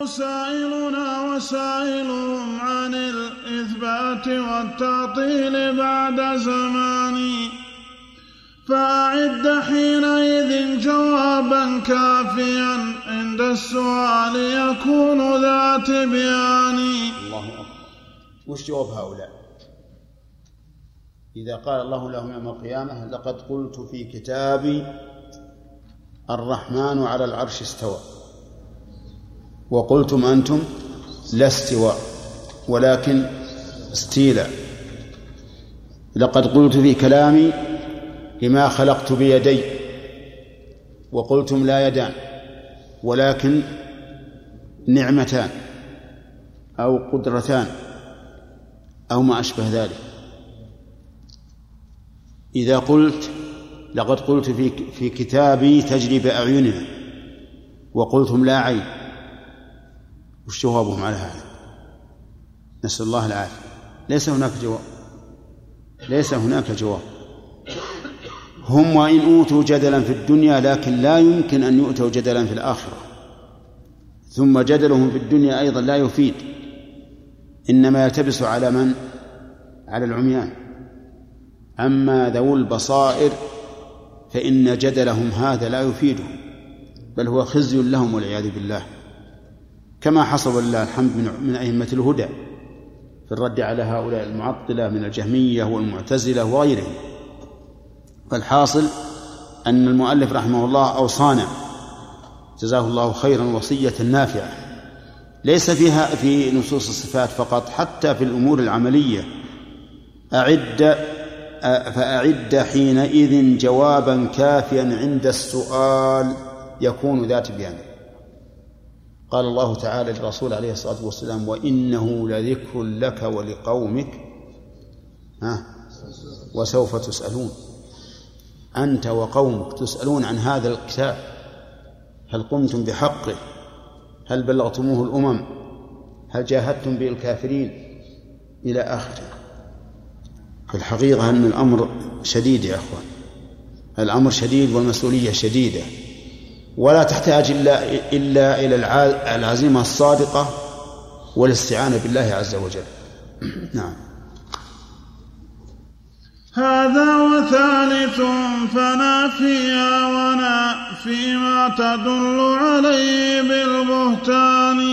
سائلنا وسائلهم عن الإثبات والتعطيل بعد زمان، فأعد حينئذ جوابا كافيا عند السؤال يكون ذا تبيان. الله أكبر. وش جواب هؤلاء إذا قال الله لهم يوم القيامة لقد قلت في كتابي الرحمن على العرش استوى وقلتم أنتم لا استواء ولكن استيلاء، لقد قلت في كلامي لما خلقت بيدي وقلتم لا يدان ولكن نعمتان أو قدرتان أو ما أشبه ذلك. إذا قلت لقد قلت في كتابي تجري بأعيننا وقلتم لا عين، وش جوابهم على هذا؟ نسأل الله العافية. ليس هناك جواب. هم وإن أوتوا جدلا في الدنيا لكن لا يمكن أن يؤتوا جدلا في الآخرة، ثم جدلهم في الدنيا أيضا لا يفيد، إنما يلتبس على من؟ على العميان. أما ذو البصائر فإن جدلهم هذا لا يفيدهم بل هو خزي لهم والعياذ بالله، كما حصل لله الحمد من أئمة الهدى في الرد على هؤلاء المعطلة من الجهمية والمعتزلة وغيرهم. فالحاصل أن المؤلف رحمه الله أوصانا جزاه الله خيرا وصية نافعة ليس فيها في نصوص الصفات فقط، حتى في الأمور العملية. فأعد حينئذ جوابا كافيا عند السؤال يكون ذات بيان. قال الله تعالى للرسول عليه الصلاة والسلام وإنه لذكر لك ولقومك وسوف تسألون. أنت وقومك تسألون عن هذا الكتاب، هل قمتم بحقه؟ هل بلغتموه الأمم؟ هل جاهدتم به الكافرين؟ إلى آخره. في الحقيقة أن الأمر شديد يا أخوان، الأمر شديد والمسؤولية شديدة، ولا تحتاج إلا إلى العزيمة الصادقة والاستعانة بالله عز وجل. نعم. هذا وثالث فنافيا ونافي ما تدل عليه بالبهتان،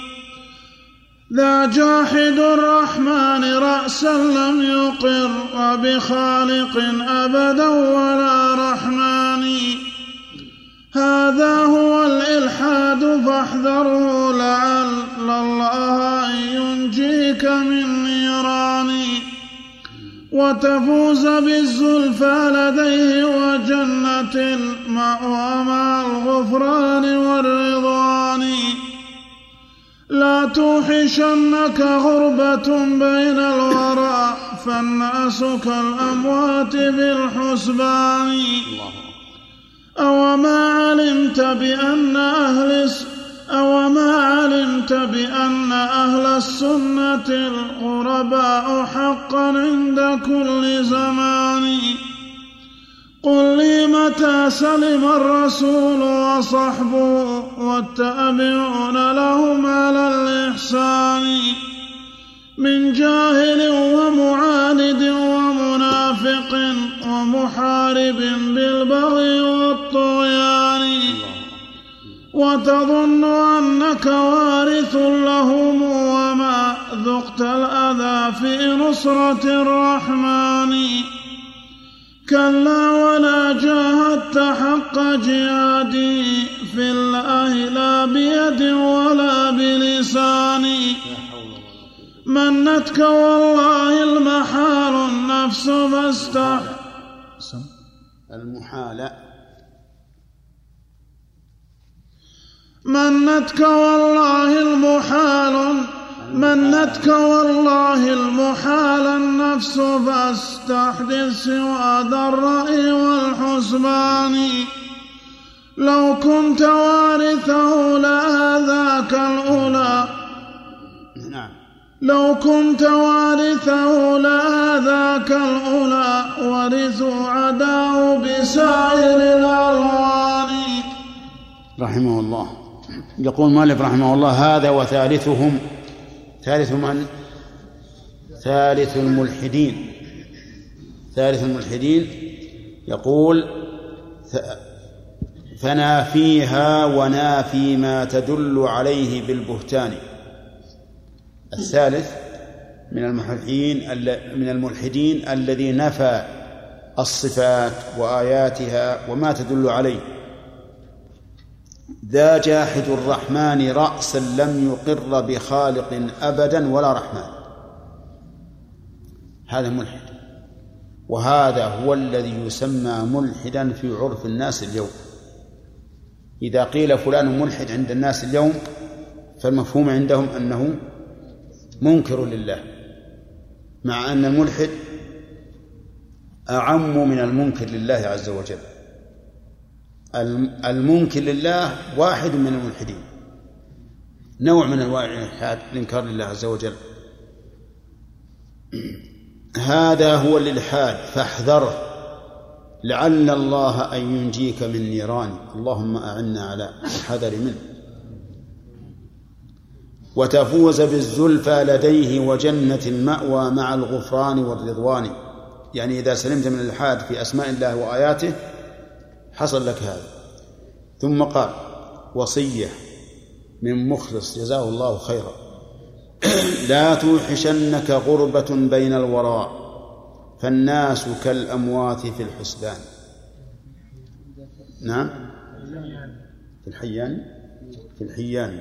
ذا جاحد الرحمن رأسا لم يقر وبخالق أبدا ولا رحمن، هذا هو الإلحاد فاحذره لعل الله أن ينجيك من نيران، وتفوز بالزلفى لديه وجنة المأوى مع الغفران والرضوان، لا توحشنك غربة بين الورى فالناس كالأموات بالحسبان، أوما علمت بأن أهل السنة الغرباء حقا عند كل زمان، قل لي متى سلم الرسول وصحبه والتابعون لهم على الإحسان، من جاهل ومعاند ومنافق ومحارب بالبغي والطغيان، وتظن أنك وارث لهم وما ذقت الأذى في نصرة الرحمن، كلا ولا جاهدت حق جهادي في الله لا بيد ولا بلسان، منتك والله المحال النفس فاستحسن المحال، منتك والله المحال النفس فاستحدث سوى ذا الرأي والحسبان، لو كنت وارثه لهذاك الأولى لو كنت وارثه لهذاك الأولى ورثوا عداه بسائر الألوان. رحمه الله. يقول المؤلف رحمه الله: هذا وثالثهم. ثالث من؟ ثالث الملحدين. ثالث الملحدين يقول: فنافيها ونافي ما تدل عليه بالبهتان. الثالث من الملحدين الذي نفى الصفات وآياتها وما تدل عليه. ذا جاحد الرحمن رأسا لم يقر بخالق أبدا ولا رحمن. هذا ملحد، وهذا هو الذي يسمى ملحدا في عرف الناس اليوم. إذا قيل فلان ملحد عند الناس اليوم فالمفهوم عندهم أنه منكر لله، مع أن الملحد أعم من المنكر لله عز وجل. المنكر لله واحد من الملحدين، نوع من أنواع الإنكار لله عز وجل. هذا هو الإلحاد فاحذره لعل الله أن ينجيك من نيران. اللهم أعنا على الحذر منه. وتفوز بالزلفى لديه وجنة المأوى مع الغفران والرضوان. يعني إذا سلمت من الإلحاد في أسماء الله وآياته حصل لك هذا. ثم قال: وصية من مخلص جزاه الله خيرا: لا توحشنك غربة بين الوراء فالناس كالأموات في الحسبان. نعم، في الحيان.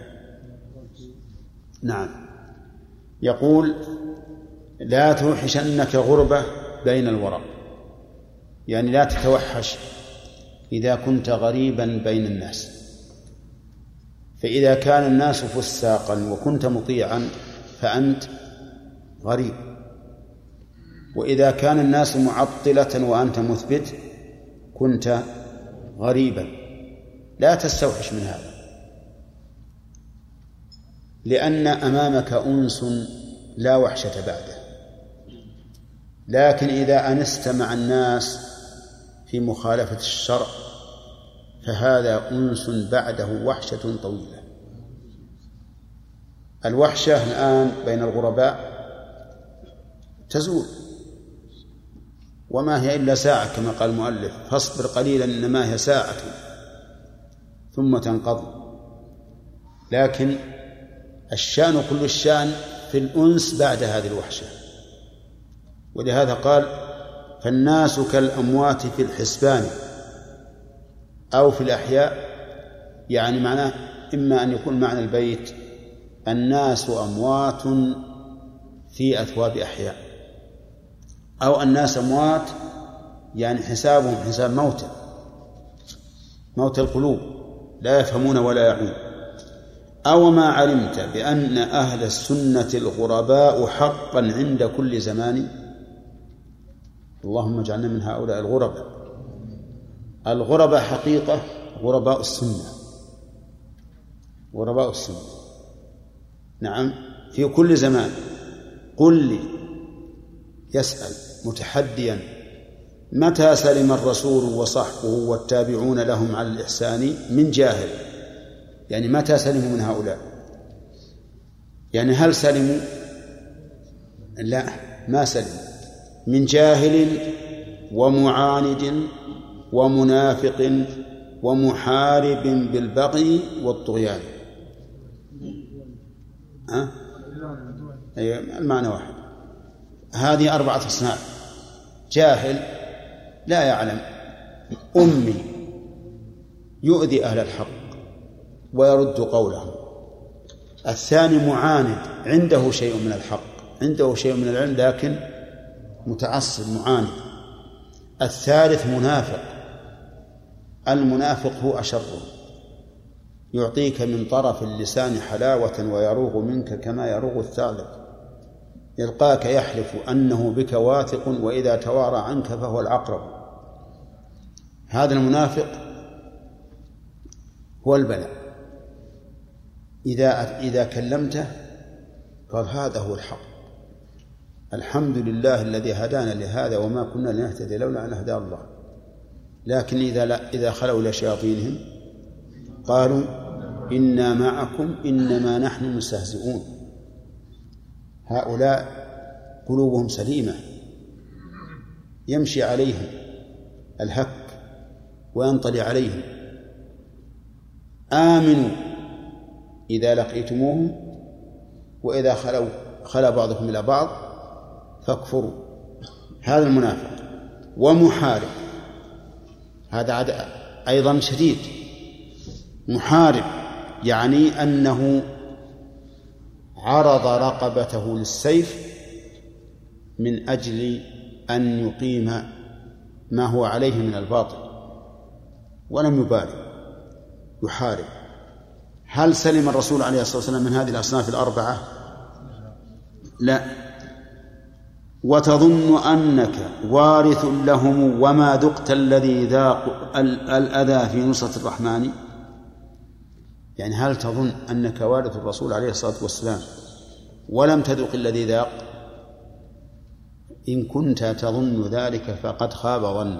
نعم. يقول: لا توحشنك غربة بين الوراء، يعني لا تتوحش إذا كنت غريبا بين الناس. فإذا كان الناس فساقا وكنت مطيعا فأنت غريب، وإذا كان الناس معطلة وأنت مثبت كنت غريبا. لا تستوحش من هذا، لأن أمامك أنس لا وحشة بعده. لكن إذا أنست مع الناس في مخالفة الشرع فهذا أنس بعده وحشة طويلة. الوحشة الآن بين الغرباء تزول، وما هي إلا ساعة كما قال المؤلف: فاصبر قليلا إنما هي ساعة ثم تنقضي. لكن الشأن كل الشأن في الأنس بعد هذه الوحشة. ولهذا قال: فالناس كالأموات في الحسبان أو في الأحياء. يعني معناه إما أن يكون معنى البيت الناس أموات في أثواب أحياء، أو الناس أموات يعني حسابهم حساب موت القلوب لا يفهمون ولا يعون. أو ما علمت بأن أهل السنة الغرباء حقا عند كل زمان. اللهم اجعلنا من هؤلاء الغرباء حقيقة غرباء السنة. نعم، في كل زمان. قل لي، يسأل متحديا: متى سلم الرسول وصحبه والتابعون لهم على الإحسان من جاهل؟ يعني متى سلموا من هؤلاء؟ يعني هل سلموا؟ لا، ما سلموا. من جاهل ومعاند ومنافق ومحارب بالبغي والطغيان. المعنى واحد. هذه 4 أصناف: جاهل لا يعلم، أمي يؤذي أهل الحق ويرد قولهم. الثاني معاند، عنده شيء من الحق، عنده شيء من العلم لكن متعصب معاند. الثالث منافق. المنافق هو أشره، يعطيك من طرف اللسان حلاوة ويروغ منك كما يروغ الثعلب. يلقاك يحلف أنه بك واثق وإذا توارى عنك فهو العقرب. هذا المنافق هو البلاء. إذا كلمته قال: هذا هو الحق، الحمد لله الذي هدانا لهذا وما كنا لنهتدي لولا أن هدانا الله. لكن إذا خلوا إلى شياطينهم قالوا إنا معكم إنما نحن مستهزئون. هؤلاء قلوبهم سليمة يمشي عليهم الهك وينطلي عليهم. آمنوا إذا لقيتموهم وإذا خلا بعضكم إلى بعض فاكفروا. هذا المنافق. ومحارب، هذا أيضا شديد. محارب يعني أنه عرض رقبته للسيف من أجل أن يقيم ما هو عليه من الباطل ولم يبالي، يحارب. هل سلم الرسول عليه الصلاة والسلام من هذه الأصناف الأربعة؟ لا. وتظن أنك وارث لهم وما ذقت الذي ذاق الأذى في نصرة الرحمن. يعني هل تظن أنك وارث الرسول عليه الصلاة والسلام ولم تذق الذي ذاق؟ إن كنت تظن ذلك فقد خاب ظنك،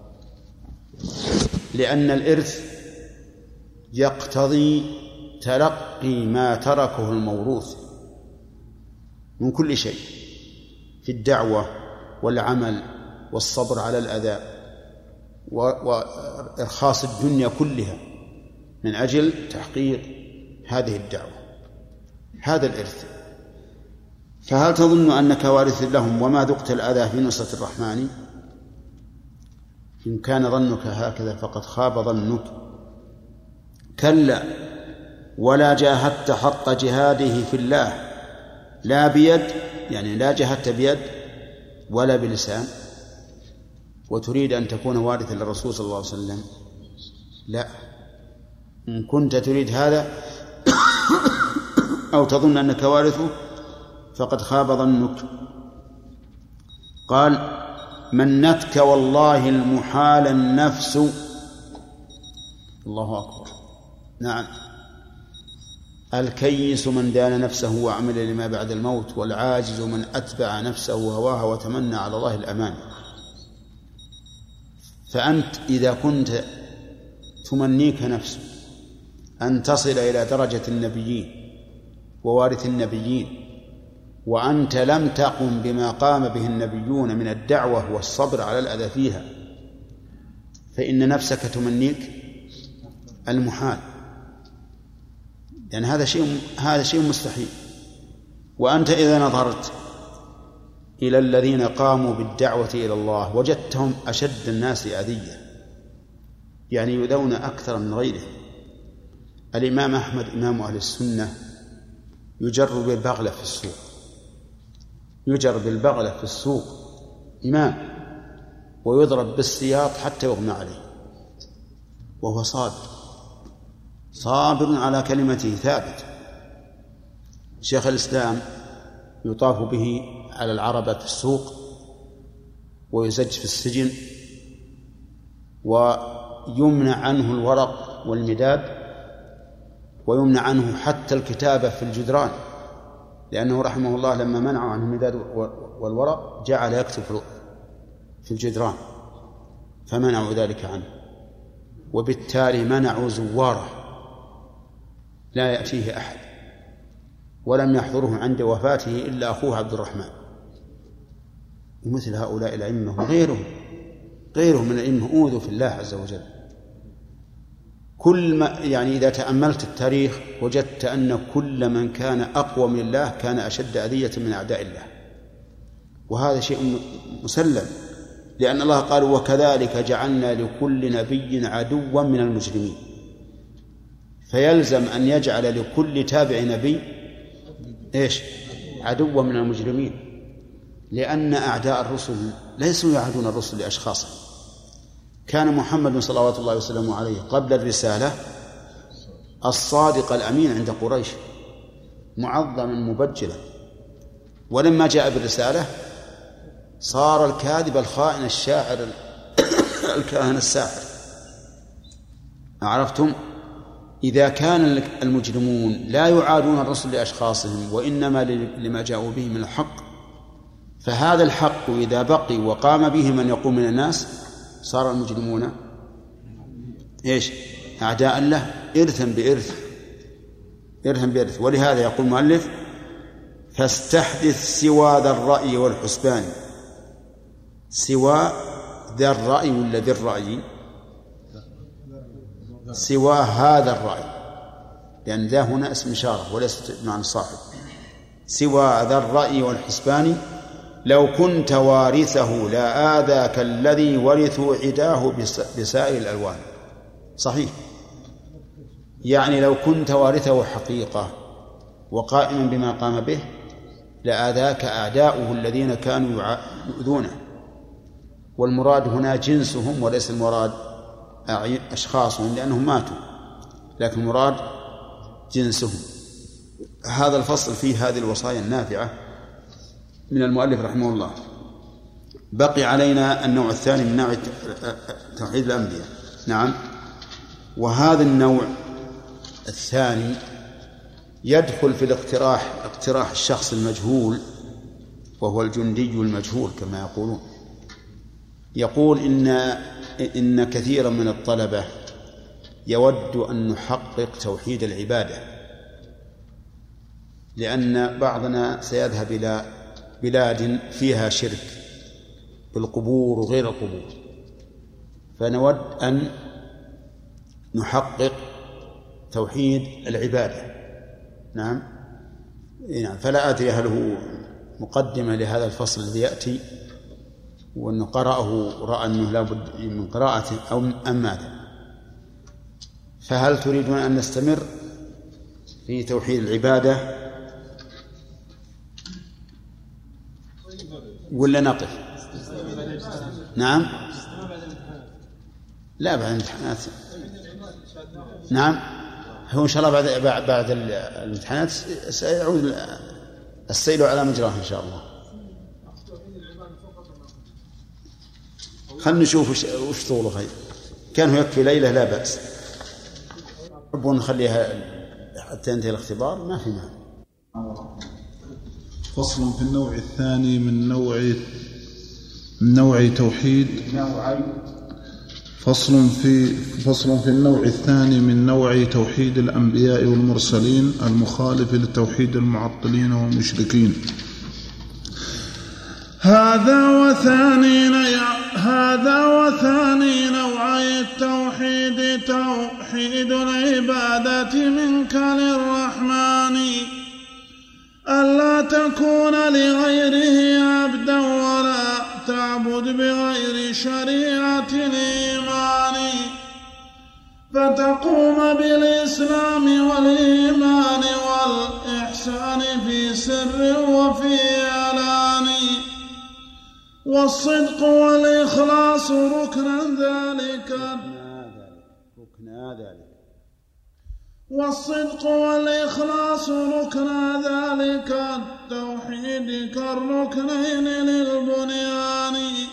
لأن الإرث يقتضي تلقي ما تركه الموروث من كل شيء في الدعوة والعمل والصبر على الأذى وإرخاص الدنيا كلها من أجل تحقيق هذه الدعوة. هذا الإرث. فهل تظن أنك وارث لهم وما ذقت الأذى في نصرة الرحمن؟ إن كان ظنك هكذا فقد خاب ظنك. كلا ولا جاهدت حق جهاده في الله، لا بيد يعني لا جاهدت بيد ولا بلسان، وتريد أن تكون وارثا للرسول صلى الله عليه وسلم؟ لا. إن كنت تريد هذا أو تظن أنك وارثه فقد خاب ظنك. قال منتك والله المحال النفس. الله أكبر. نعم. الكيس من دان نفسه وعمل لما بعد الموت، والعاجز من أتبع نفسه هواها وتمنى على الله الأمان. فأنت إذا كنت تمنيك نفسك أن تصل إلى درجة النبيين ووارث النبيين وأنت لم تقم بما قام به النبيون من الدعوة والصبر على الأذى فيها، فإن نفسك تمنيك المحال، لأن هذا شيء مستحيل. وأنت إذا نظرت إلى الذين قاموا بالدعوة إلى الله وجدتهم أشد الناس أذية، يعني يؤذون أكثر من غيرهم. الإمام أحمد إمام أهل السنة يجر بالبغلة في السوق، يجر بالبغلة في السوق إمام، ويضرب بالسياط حتى يغمى عليه، وهو صابر على كلمته ثابت. شيخ الإسلام يطاف به على العربة في السوق ويزج في السجن ويمنع عنه الورق والمداد ويمنع عنه حتى الكتابة في الجدران، لأنه رحمه الله لما منعوا عنه المداد والورق جعل يكتب في الجدران فمنعوا ذلك عنه، وبالتالي منعوا زواره لا يأتيه أحد، ولم يحضره عند وفاته إلا أخوه عبد الرحمن. ومثل هؤلاء الأئمة غيرهم من الأئمة أوذوا في الله عز وجل. كل ما يعني إذا تأملت التاريخ وجدت أن كل من كان أقوى من الله كان أشد أذية من أعداء الله، وهذا شيء مسلم، لأن الله قال وكذلك جعلنا لكل نبي عدوا من المجرمين. فيلزم أن يجعل لكل تابع نبي عدوا من المجرمين، لأن أعداء الرسل ليسوا يعادون الرسل لأشخاصهم. كان محمد صلوات الله وسلامه عليه قبل الرسالة الصادق الأمين عند قريش معظما مبجلا، ولما جاء بالرسالة صار الكاذب الخائن الشاعر الكاهن الساحر. عرفتم؟ إذا كان المجرمون لا يعادون الرسل لأشخاصهم وإنما لما جاءوا به من الحق، فهذا الحق إذا بقي وقام به من يقوم من الناس صار المجرمون أعداء له إرثا بإرث. إرثا بإرث. ولهذا يقول المؤلف فاستحدث سوى ذا الرأي والحسبان. سوى ذا الرأي ولا ذي الرأي؟ سوى هذا الرأي، لأن ذا هنا اسم إشارة وليس معنى الصاحب. سوى ذا الرأي والحسبان لو كنت وارثه لا آذاك الذي ورثوا عداه بسائر الألوان. صحيح، يعني لو كنت وارثه حقيقة وقائما بما قام به لآذاك أعداؤه الذين كانوا يؤذونه. والمراد هنا جنسهم وليس المراد أشخاصهم لأنهم ماتوا، لكن المراد جنسهم. هذا الفصل فيه هذه الوصايا النافعة من المؤلف رحمه الله. بقي علينا النوع الثاني من نوع توحيد الأنبياء. نعم، وهذا النوع الثاني يدخل في اقتراح الشخص المجهول، وهو الجندي المجهول كما يقولون. يقول إن كثيرا من الطلبة يود أن نحقق توحيد العبادة، لأن بعضنا سيذهب إلى بلاد فيها شرك بالقبور وغير القبور، فنود أن نحقق توحيد العبادة. نعم، فلا أدري هل هو مقدمة لهذا الفصل الذي يأتي وأنه قرأه رأى أنه لا بد من قراءته أو أم ماذا؟ فهل تريدون أن نستمر في توحيد العبادة ولا نقف؟ نعم، لا بعد الامتحانات. نعم، هو إن شاء الله بعد الامتحانات سيعود السيل على مجراه إن شاء الله. خلنا نشوف وش طوله. خير كان هو يكفي ليلة لا بأس. نحب نخليها حتى ينتهي الاختبار ما في معنى. فصل في النوع الثاني من نوع توحيد. فصل في النوع الثاني من نوع توحيد الأنبياء والمرسلين المخالف لتوحيد المعطلين والمشركين. هذا وثاني نوعي التوحيد توحيد العبادة منك للرحمن، ألا تكون لغيره عبدا ولا تعبد بغير شريعة الإيمان، فتقوم بالإسلام والإيمان والإحسان في سر وفي علان، والصدق والإخلاص ركنا ذلك التوحيد كالركنين للبنيان،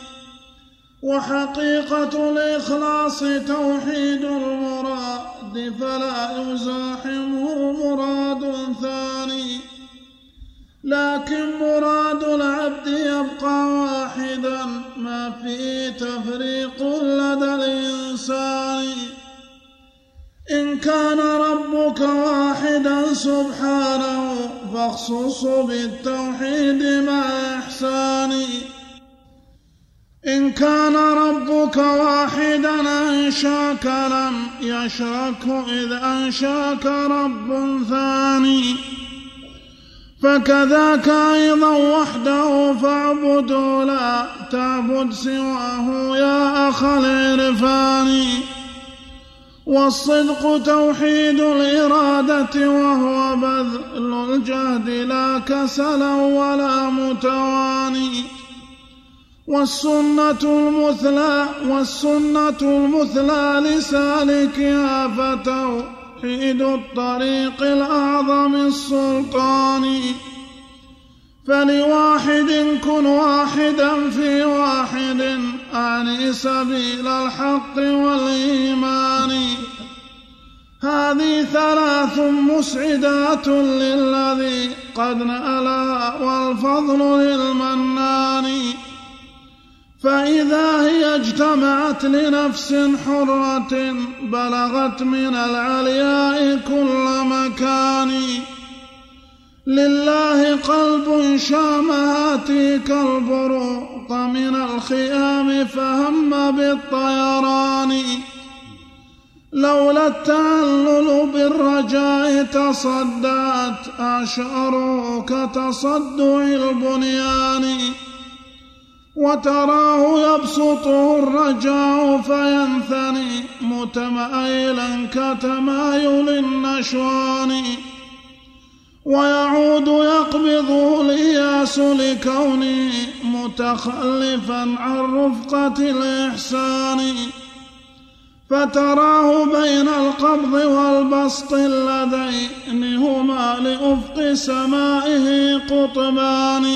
وحقيقة الإخلاص توحيد المراد فلا يزاحمه مراد ثاني، لكن مراد العبد يبقى واحدا ما فيه تفريق لدى الإنسان. إن كان ربك واحدا سبحانه فاخصص بالتوحيد مع إحسان، إن كان ربك واحدا أنشاك لم يشركه إذ أنشاك رب ثاني، فكذاك أيضا وحده فاعبده لا تعبد سواه يا أخ العرفان. والصدق توحيد الإرادة وهو بذل الجهد لا كسلا ولا متواني، والسنة المثلى لسالكها فتوحيد الطريق الأعظم السلطان. فلواحد كن واحدا في واحد أعني سبيل الحق والإيمان. هذه ثلاث مسعدات للذي قد نألها والفضل للمنان. فإذا هي اجتمعت لنفس حرة بلغت من العلياء كل مكان. لله قلب شامها كالبروق من الخيام فهم بالطيران. لولا التعلل بالرجاء تصدعت أشعار كتصدع البنيان. وتراه يبسطه الرجاء فينثني متمايلا كتمايل النشوان. ويعود يقبضه الإياس لكونه متخلفا عن رفقة الإحسان. فتراه بين القبض والبسط اللذين هما لأفق سمائه قطبان.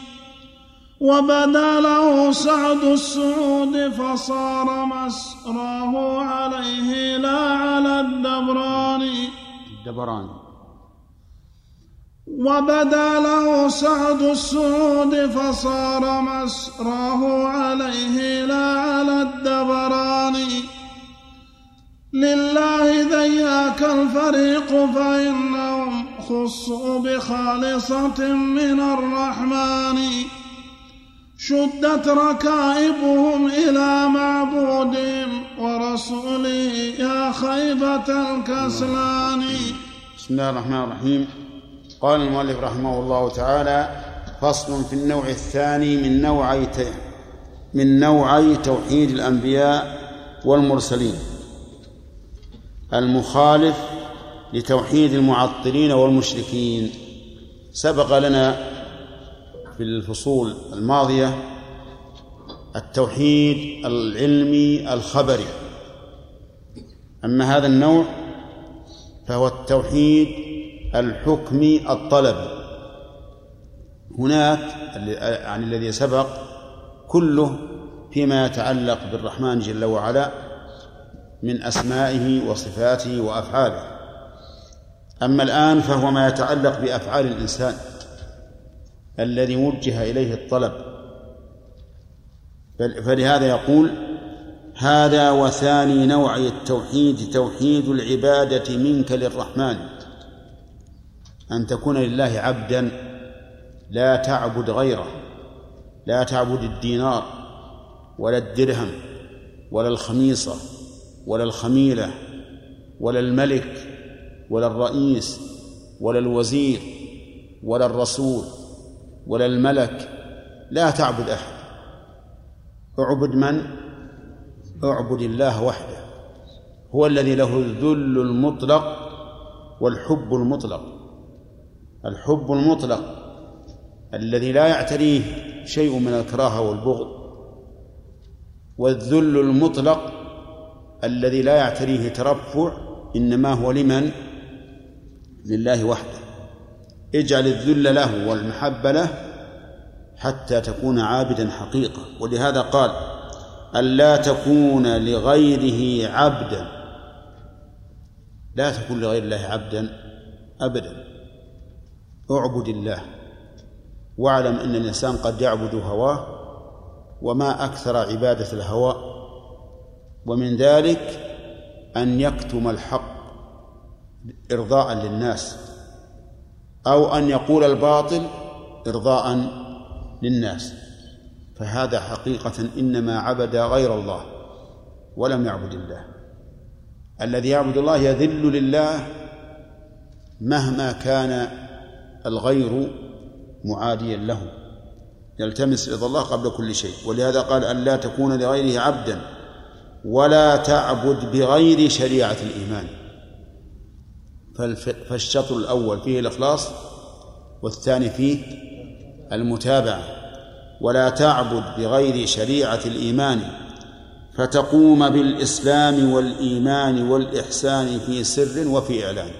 وبدا له سعد السعود فصار مسراه عليه لا على الدبران. وبدا له سعد السعود فصار مسراه عليه لا على الدبران. لله ذياك الفريق فإنهم خصوا بخالصة من الرحمن. شدت ركائبهم إلى معبودهم ورسوله يا خيبة الكسلان. بسم الله الرحمن الرحيم. قال المؤلف رحمه الله تعالى: فصل في النوع الثاني من نوعي توحيد الأنبياء والمرسلين، المخالف لتوحيد المعطلين والمشركين. سبق لنا في الفصول الماضية التوحيد العلمي الخبري. أما هذا النوع فهو التوحيد الحكمي الطلبي. هناك عن الذي سبق كله فيما يتعلق بالرحمن جل وعلا من أسمائه وصفاته وأفعاله. أما الآن فهو ما يتعلق بأفعال الإنسان الذي وجه إليه الطلب. فلهذا يقول: هذا وثاني نوعي التوحيد توحيد العبادة منك للرحمن، أن تكون لله عبدا لا تعبد غيره، لا تعبد الدينار ولا الدرهم ولا الخميصة ولا الخميلة ولا الملك ولا الرئيس ولا الوزير ولا الرسول ولا الملك، لا تعبد أحد. اعبد من؟ اعبد الله وحده، هو الذي له الذل المطلق والحب المطلق. الحب المطلق الذي لا يعتريه شيء من الكراهة والبغض، والذل المطلق الذي لا يعتريه ترفع، إنما هو لمن؟ لله وحده. اجعل الذل له والمحبة له حتى تكون عابدا حقيقة. ولهذا قال: ألا تكون لغيره عبدا. لا تكون لغير الله عبدا أبدا، اعبد الله. واعلم أن الإنسان قد يعبد هواه، وما أكثر عبادة الهوى، ومن ذلك أن يكتم الحق إرضاء للناس، أو أن يقول الباطل إرضاء للناس. فهذا حقيقة إنما عبد غير الله ولم يعبد الله. الذي يعبد الله يذل لله مهما كان الغير معاديا له، يلتمس رضا الله قبل كل شيء. ولهذا قال: أن لا تكون لغيره عبدا ولا تعبد بغير شريعة الإيمان. فالشطر الأول فيه الإخلاص، والثاني فيه المتابعة. ولا تعبد بغير شريعة الإيمان فتقوم بالإسلام والإيمان والإحسان في سر وفي إعلان.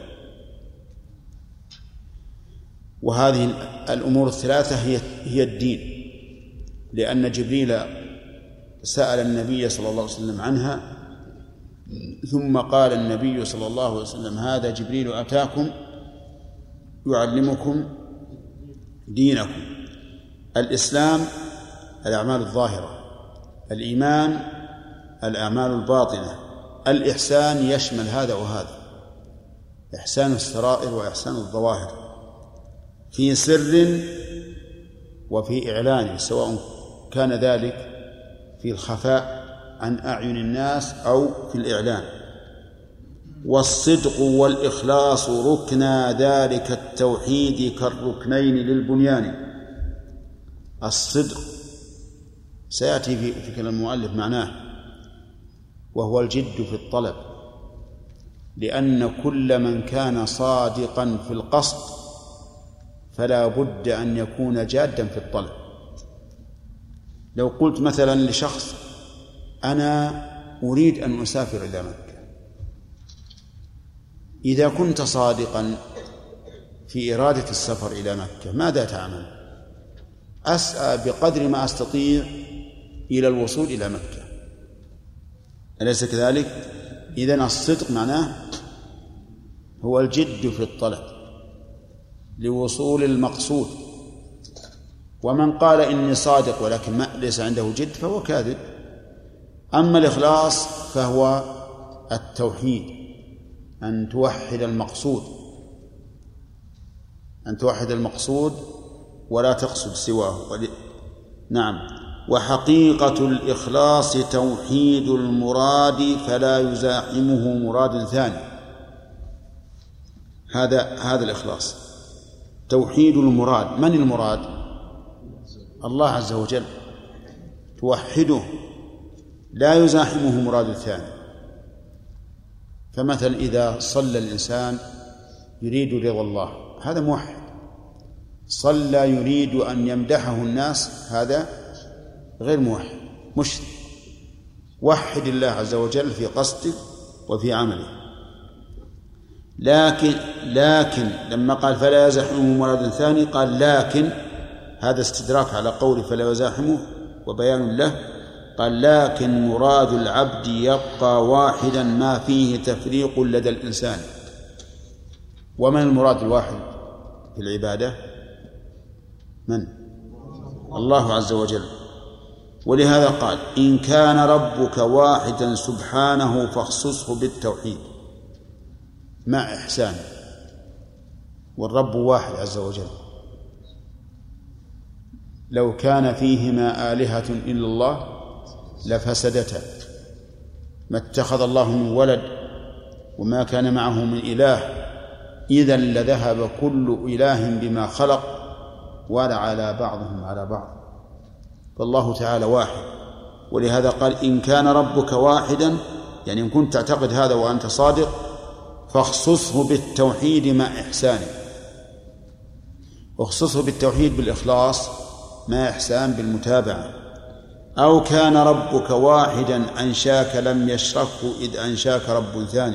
وهذه الأمور الثلاثة هي الدين، لأن جبريل سأل النبي صلى الله عليه وسلم عنها، ثم قال النبي صلى الله عليه وسلم: هذا جبريل أتاكم يعلمكم دينكم. الإسلام الأعمال الظاهرة، الإيمان الأعمال الباطنة. الإحسان يشمل هذا وهذا، إحسان السرائر وإحسان الظواهر، في سر وفي إعلان، سواء كان ذلك في الخفاء عن أعين الناس أو في الإعلان. والصدق والإخلاص ركنا ذلك التوحيد كالركنين للبنيان. الصدق سيأتي في كلام المؤلف معناه، وهو الجد في الطلب، لأن كل من كان صادقا في القصد فلا بد أن يكون جادا في الطلب. لو قلت مثلا لشخص أنا أريد أن أسافر إلى مكة، إذا كنت صادقا في إرادة السفر إلى مكة ماذا تعمل؟ أسعى بقدر ما أستطيع إلى الوصول إلى مكة، أليس كذلك؟ إذن الصدق معناه هو الجد في الطلب لوصول المقصود. ومن قال إني صادق ولكن ليس عنده جد فهو كاذب. أما الإخلاص فهو التوحيد، أن توحد المقصود ولا تقصد سواه. نعم. وحقيقة الإخلاص توحيد المراد فلا يزاحمه مراد ثاني. هذا الإخلاص توحيد المراد. من المراد؟ الله عز وجل، توحده لا يزاحمه مراد ثاني. فمثلا إذا صلى الإنسان يريد رضا الله هذا موحد، صلى يريد أن يمدحه الناس هذا غير موحد، مشرك. وحد الله عز وجل في قصده وفي عمله. لكن لما قال فلا يزاحمه مراد ثاني قال لكن، هذا استدراك على قوله فلا يزاحمه وبيان له. قال لكن مراد العبد يبقى واحدا ما فيه تفريق لدى الإنسان. ومن المراد الواحد في العبادة؟ من؟ الله عز وجل. ولهذا قال إن كان ربك واحدا سبحانه فاخصصه بالتوحيد مع إحسان. والرب واحد عز وجل. لو كان فيهما آلهة إلا الله لفسدتا، ما اتخذ الله من ولد وما كان معه من إله، إذن لذهب كل إله بما خلق ولعلى بعضهم على بعض. فالله تعالى واحد. ولهذا قال إن كان ربك واحدا، يعني إن كنت تعتقد هذا وأنت صادق فاخصصه بالتوحيد مع إحسانه. واخصصه بالتوحيد بالإخلاص مع إحسان بالمتابعة. أو كان ربك واحدا أنشاك لم يشركه إذ أنشاك رب ثاني.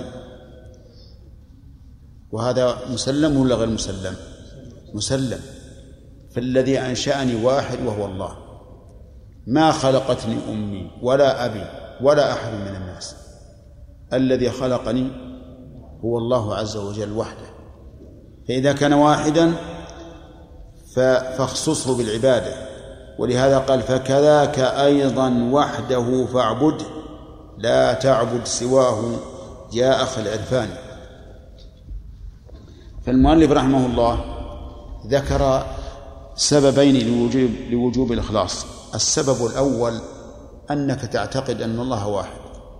وهذا مسلم ولا غير مسلم؟ مسلم. فالذي أنشأني واحد وهو الله، ما خلقتني أمي ولا أبي ولا أحد من الناس، الذي خلقني هو الله عز وجل وحده. فإذا كان واحدا فاخصصه بالعبادة. ولهذا قال فكذاك أيضا وحده فاعبد لا تعبد سواه يا أخ العرفان. فالمؤلف رحمه الله ذكر سببين لوجوب الإخلاص. السبب الأول أنك تعتقد أن الله واحد،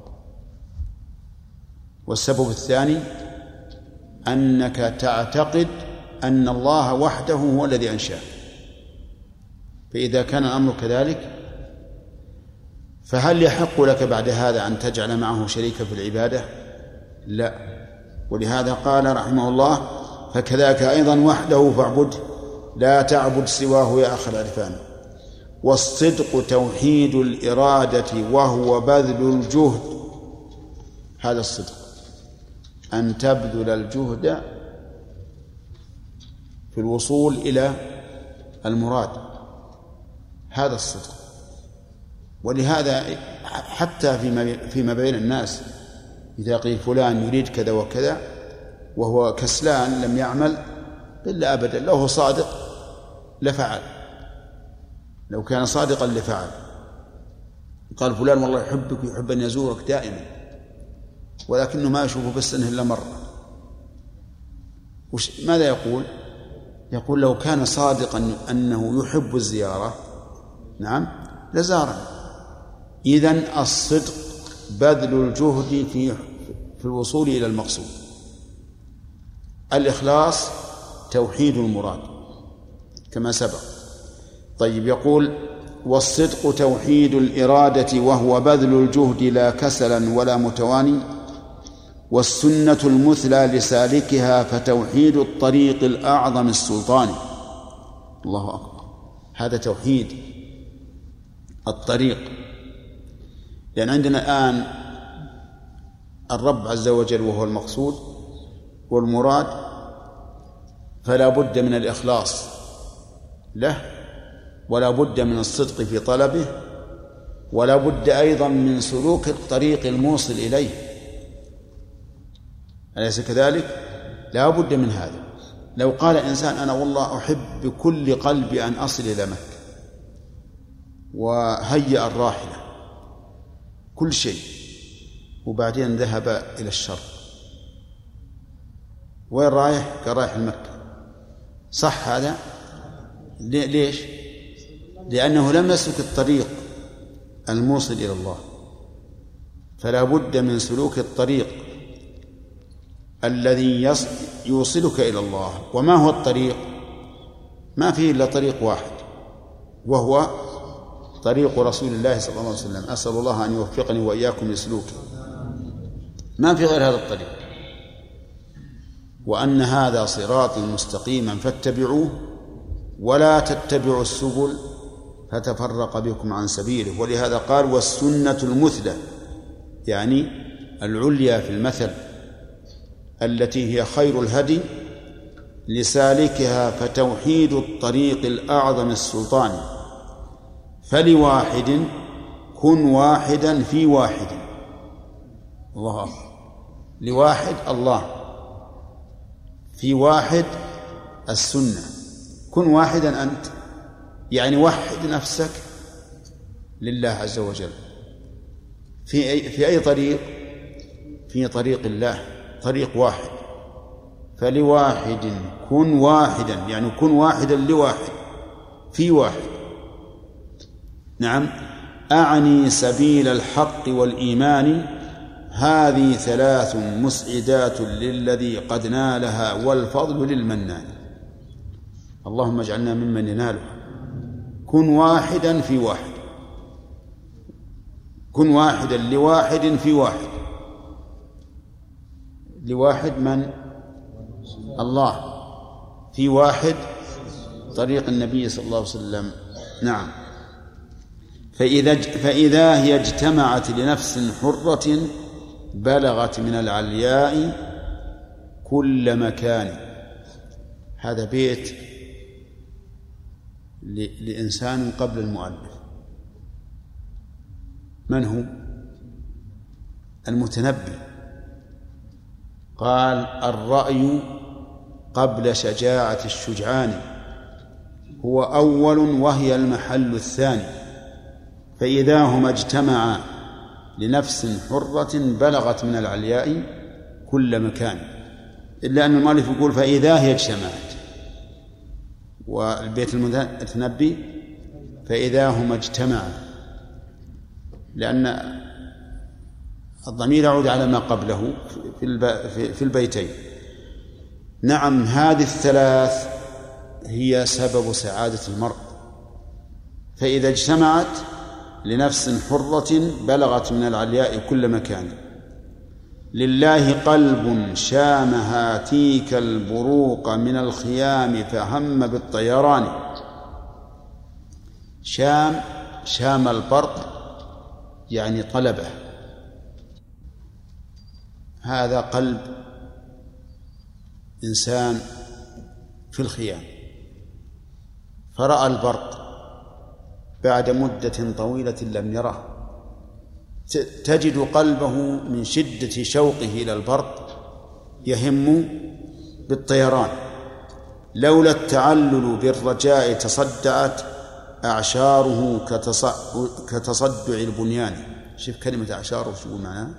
والسبب الثاني أنك تعتقد أن الله وحده هو الذي أنشأ. فإذا كان الأمر كذلك فهل يحق لك بعد هذا أن تجعل معه شريكا في العبادة؟ لا. ولهذا قال رحمه الله فكذاك أيضا وحده فاعبد لا تعبد سواه يا أخ العرفان. والصدق توحيد الإرادة وهو بذل الجهد. هذا الصدق، أن تبذل الجهد في الوصول إلى المراد، هذا الصدق. ولهذا حتى فيما بين الناس إذا قيل فلان يريد كذا وكذا وهو كسلان لم يعمل، إلا أبدا لو هو صادق لفعل، لو كان صادقا لفعل. قال فلان والله يحبك ويحب أن يزورك دائما ولكنه ما يشوفه بالسنة إلا مرة، ماذا يقول؟ يقول لو كان صادقا أنه يحب الزيارة نعم لزارنا. إذن الصدق بذل الجهد في الوصول إلى المقصود. الإخلاص توحيد المراد كما سبق. طيب، يقول والصدق توحيد الإرادة وهو بذل الجهد لا كسلا ولا متواني، والسنة المثلى لسالكها فتوحيد الطريق الأعظم السلطان. الله أكبر، هذا توحيد الطريق. لأن عندنا الآن الرب عز وجل وهو المقصود والمراد، فلا بد من الإخلاص له، ولا بد من الصدق في طلبه، ولا بد أيضا من سلوك الطريق الموصل إليه، أليس كذلك؟ لا بد من هذا. لو قال إنسان أنا والله أحب بكل قلبي أن أصل إلى مكة وهيأ الراحلة كل شيء، وبعدين ذهب إلى الشرق، وين رايح؟ كرايح المكة، صح هذا؟ ليش؟ لأنه لم يسلك الطريق الموصل إلى الله. فلا بد من سلوك الطريق الذي يوصلك إلى الله. وما هو الطريق؟ ما فيه إلا طريق واحد، وهو طريق رسول الله صلى الله عليه وسلم. أسأل الله أن يوفقني وإياكم لسلوكه، ما في غير هذا الطريق. وأن هذا صراطي مستقيما فاتبعوه ولا تتبعوا السبل فتفرق بكم عن سبيله. ولهذا قال والسنة المثلى، يعني العليا في المثل، التي هي خير الهدي لسالكها فتوحيد الطريق الأعظم السلطان. فلواحد كن واحدا في واحد. الله أكبر. لواحد الله، في واحد السنة. كن واحدا أنت، يعني وحد نفسك لله عز وجل. في أي طريق؟ في طريق الله، طريق واحد. فلواحد كن واحدا، يعني كن واحدا لواحد في واحد. نعم، أعني سبيل الحق والإيمان، هذه ثلاث مسعدات للذي قد نالها والفضل للمنان. اللهم اجعلنا ممن ينالها. كن واحدا في واحد، كن واحدا لواحد في واحد. لواحد من؟ الله. في واحد طريق النبي صلى الله عليه وسلم. نعم. فإذا هي اجتمعت لنفس حرة بلغت من العلياء كل مكان. هذا بيت لإنسان قبل المؤلف. من هو؟ المتنبي. قال الرأي قبل شجاعة الشجعان هو أول وهي المحل الثاني، فإذا هما اجتمعا لنفس حرة بلغت من العلياء كل مكان. إلا أن المؤلف يقول فإذا هي اجتمعت، والبيت المتنبي فإذا هما اجتمعا، لأن الضمير يعود على ما قبله في البيتين. نعم، هذه الثلاث هي سبب سعادة المرء. فإذا اجتمعت لنفس حرة بلغت من العلياء كل مكان. لله قلب شام هاتيك البروق من الخيام فهم بالطيران. شام البرق يعني طلبه. هذا قلب إنسان في الخيام فرأى البرق بعد مدة طويلة لم يره، تجد قلبه من شدة شوقه إلى البرق يهم بالطيران. لولا التعلل بالرجاء تصدعت أعشاره كتصدع البنيان. شوف كلمة أعشاره شو يقول معناها؟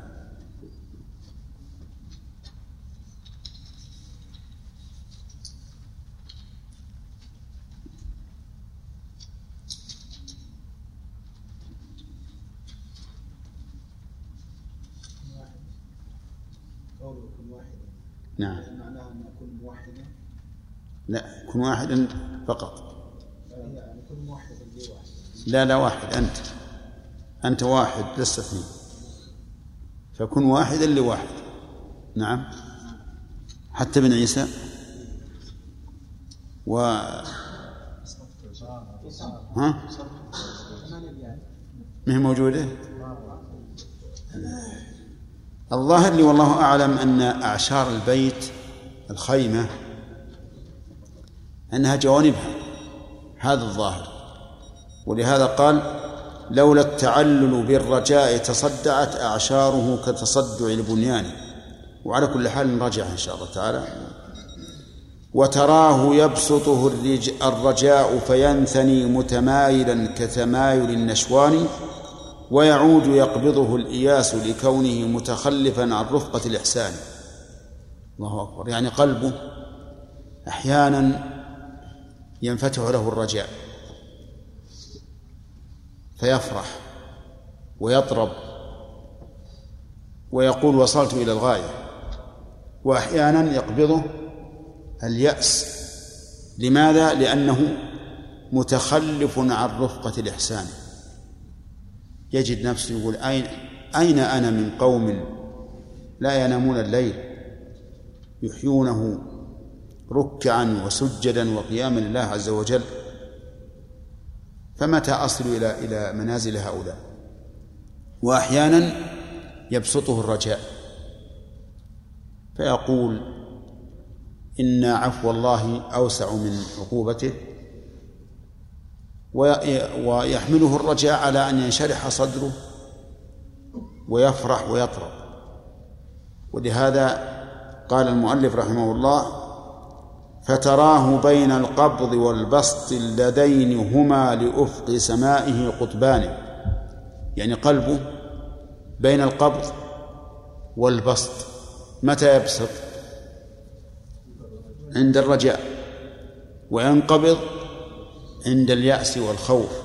نعم. معناها أن أكون موحدا؟ لا، كن واحدا فقط. يعني كن موحدا لواحد. لا واحد، أنت واحد لست اثنين، فكن واحدا لواحد. نعم. حتى ابن عيسى ما هي موجودة. الظاهر لي والله أعلم أن أعشار البيت الخيمة أنها جوانبها، هذا الظاهر. ولهذا قال لولا التعلل بالرجاء تصدعت أعشاره كتصدع البنيان. وعلى كل حال نرجع إن شاء الله تعالى. وتراه يبسطه الرجاء فينثني متمايلا كتمايل النشوان، ويعود يقبضه الإياس لكونه متخلفا عن رفقة الإحسان. الله أكبر. يعني قلبه أحيانا ينفتح له الرجاء فيفرح ويطرب ويقول وصلت إلى الغاية، وأحيانا يقبضه اليأس. لماذا؟ لأنه متخلف عن رفقة الإحسان. يجد نفسه يقول أين أنا من قوم لا ينامون الليل يحيونه ركعا وسجدا وقياما لله عز وجل، فمتى أصل إلى منازل هؤلاء؟ وأحيانا يبسطه الرجاء فيقول إن عفو الله أوسع من عقوبته، ويحمله الرجاء على أن ينشرح صدره ويفرح ويطرب. ولهذا قال المؤلف رحمه الله فتراه بين القبض والبسط اللذين هما لأفق سمائه قطبان. يعني قلبه بين القبض والبسط. متى يبسط؟ عند الرجاء، وينقبض عند اليأس والخوف.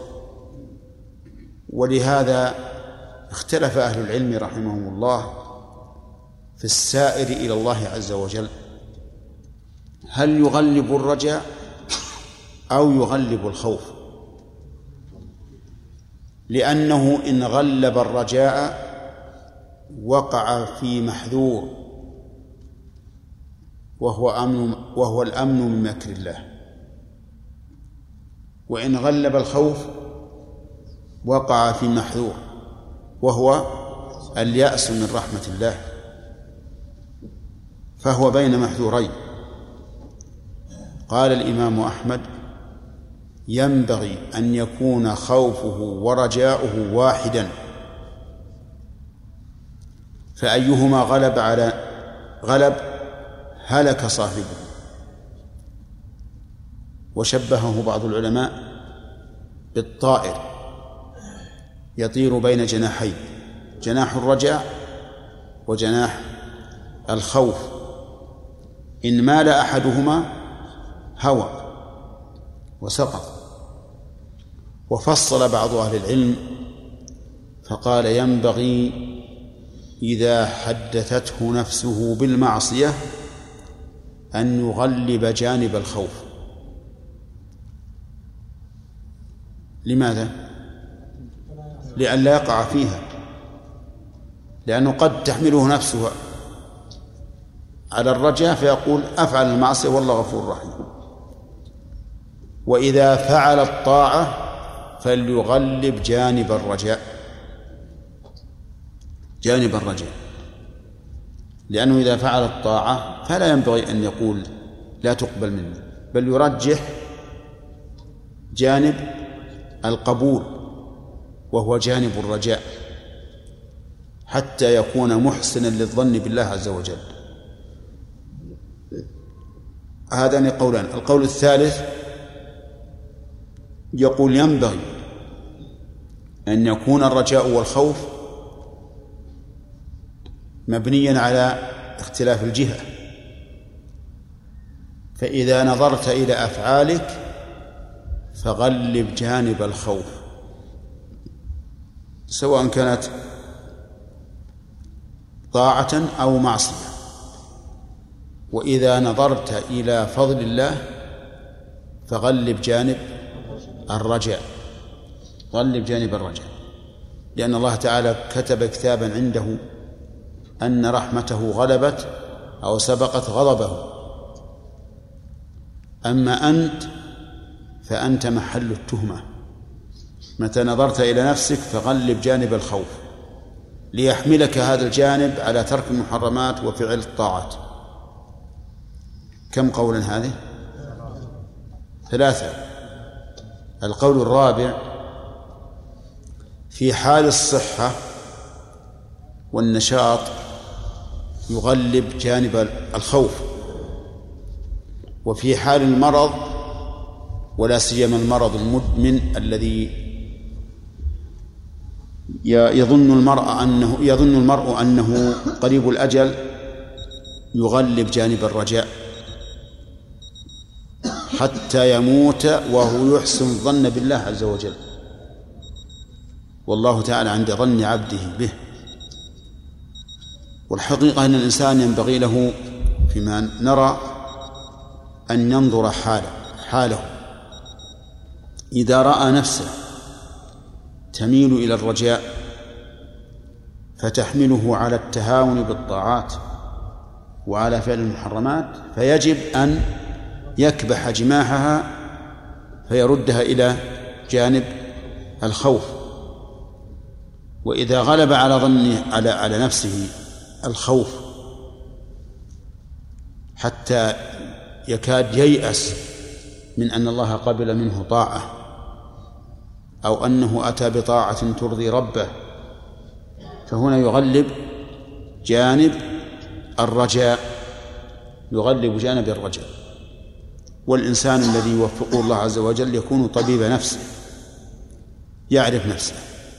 ولهذا اختلف أهل العلم رحمهم الله في السائر إلى الله عز وجل، هل يغلب الرجاء أو يغلب الخوف؟ لأنه إن غلب الرجاء وقع في محذور وهو الأمن من مكر الله، وإن غلب الخوف وقع في محذور وهو اليأس من رحمة الله، فهو بين محذورين. قال الإمام أحمد ينبغي أن يكون خوفه ورجاؤه واحدا، فأيهما غلب هلك صاحبه. وشبهه بعض العلماء بالطائر يطير بين جناحين، جناح الرجاء وجناح الخوف، إن مال أحدهما هوى وسقط. وفصل بعض أهل العلم فقال ينبغي إذا حدثته نفسه بالمعصية أن يغلب جانب الخوف. لماذا؟ لئلا يقع فيها، لأنه قد تحمله نفسه على الرجاء فيقول أفعل المعصية والله غفور رحيم. وإذا فعل الطاعة فليغلب جانب الرجاء، لأنه إذا فعل الطاعة فلا ينبغي أن يقول لا تقبل منه، بل يرجح جانب القبول وهو جانب الرجاء حتى يكون محسنا للظن بالله عز وجل. هذان قولان. القول الثالث يقول ينبغي أن يكون الرجاء والخوف مبنيا على اختلاف الجهة، فإذا نظرت إلى أفعالك فغلب جانب الخوف سواء كانت طاعة أو معصية، وإذا نظرت إلى فضل الله فغلب جانب الرجاء، غلب جانب الرجاء، لأن الله تعالى كتب كتابا عنده أن رحمته غلبت أو سبقت غضبه. أما أنت فأنت محل التهمة، متى نظرت إلى نفسك فغلب جانب الخوف ليحملك هذا الجانب على ترك المحرمات وفعل الطاعات. كم قولا هذه؟ 3. القول الرابع: في حال الصحة والنشاط يغلب جانب الخوف، وفي حال المرض ولا سيما المرض المدمن الذي يظن المرء أنه قريب الأجل يغلب جانب الرجاء حتى يموت وهو يحسن الظن بالله عز وجل، والله تعالى عند ظن عبده به. والحقيقة أن الإنسان ينبغي له فيما نرى أن ينظر حاله إذا رأى نفسه تميل إلى الرجاء فتحمله على التهاون بالطاعات وعلى فعل المحرمات، فيجب أن يكبح جماحها فيردها إلى جانب الخوف. وإذا غلب على نفسه الخوف حتى يكاد ييأس من أن الله قبل منه طاعة أو أنه أتى بطاعة ترضي ربه، فهنا يغلب جانب الرجاء، يغلب جانب الرجاء. والإنسان الذي يوفقه الله عز وجل يكون طبيب نفسه، يعرف نفسه.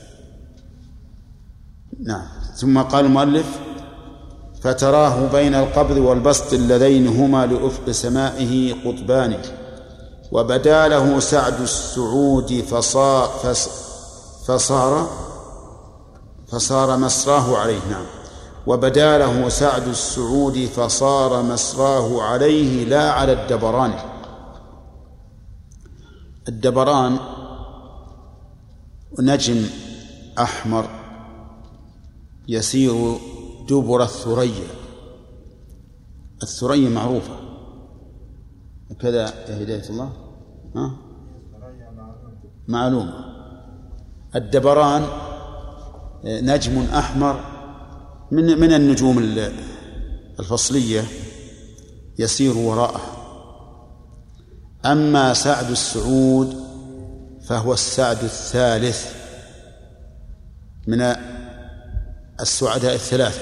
نعم. ثم قال المؤلف: فتراه بين القبض والبسط اللذين هما لأفق سمائه قطبان، وبدا له سعد السعود فصار مسراه عليه. نعم. وبدا له سعد السعود فصار مسراه عليه لا على الدبران. الدبران نجم أحمر يسير دبر الثريا. الثريا معروفة كذا يا هداية الله، معلومة. الدبران نجم أحمر من النجوم الفصلية يسير وراءه. أما سعد السعود فهو السعد الثالث من السعداء الثلاثة،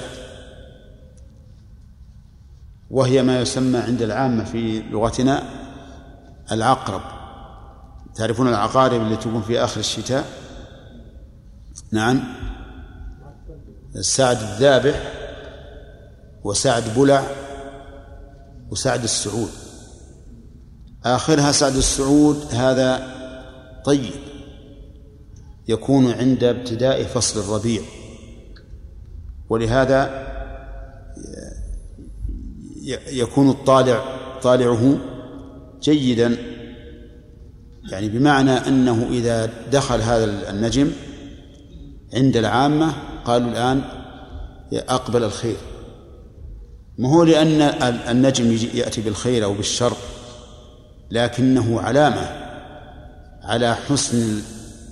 وهي ما يسمى عند العامة في لغتنا العقرب. تعرفون العقارب اللي تكون في آخر الشتاء؟ نعم. السعد الذابح وسعد بلع وسعد السعود. آخرها سعد السعود هذا طيب، يكون عند ابتداء فصل الربيع، ولهذا يكون طالعه جيدا، يعني بمعنى أنه إذا دخل هذا النجم عند العامة قالوا الآن أقبل الخير، ما هو لأن النجم يأتي بالخير أو بالشر، لكنه علامة على حسن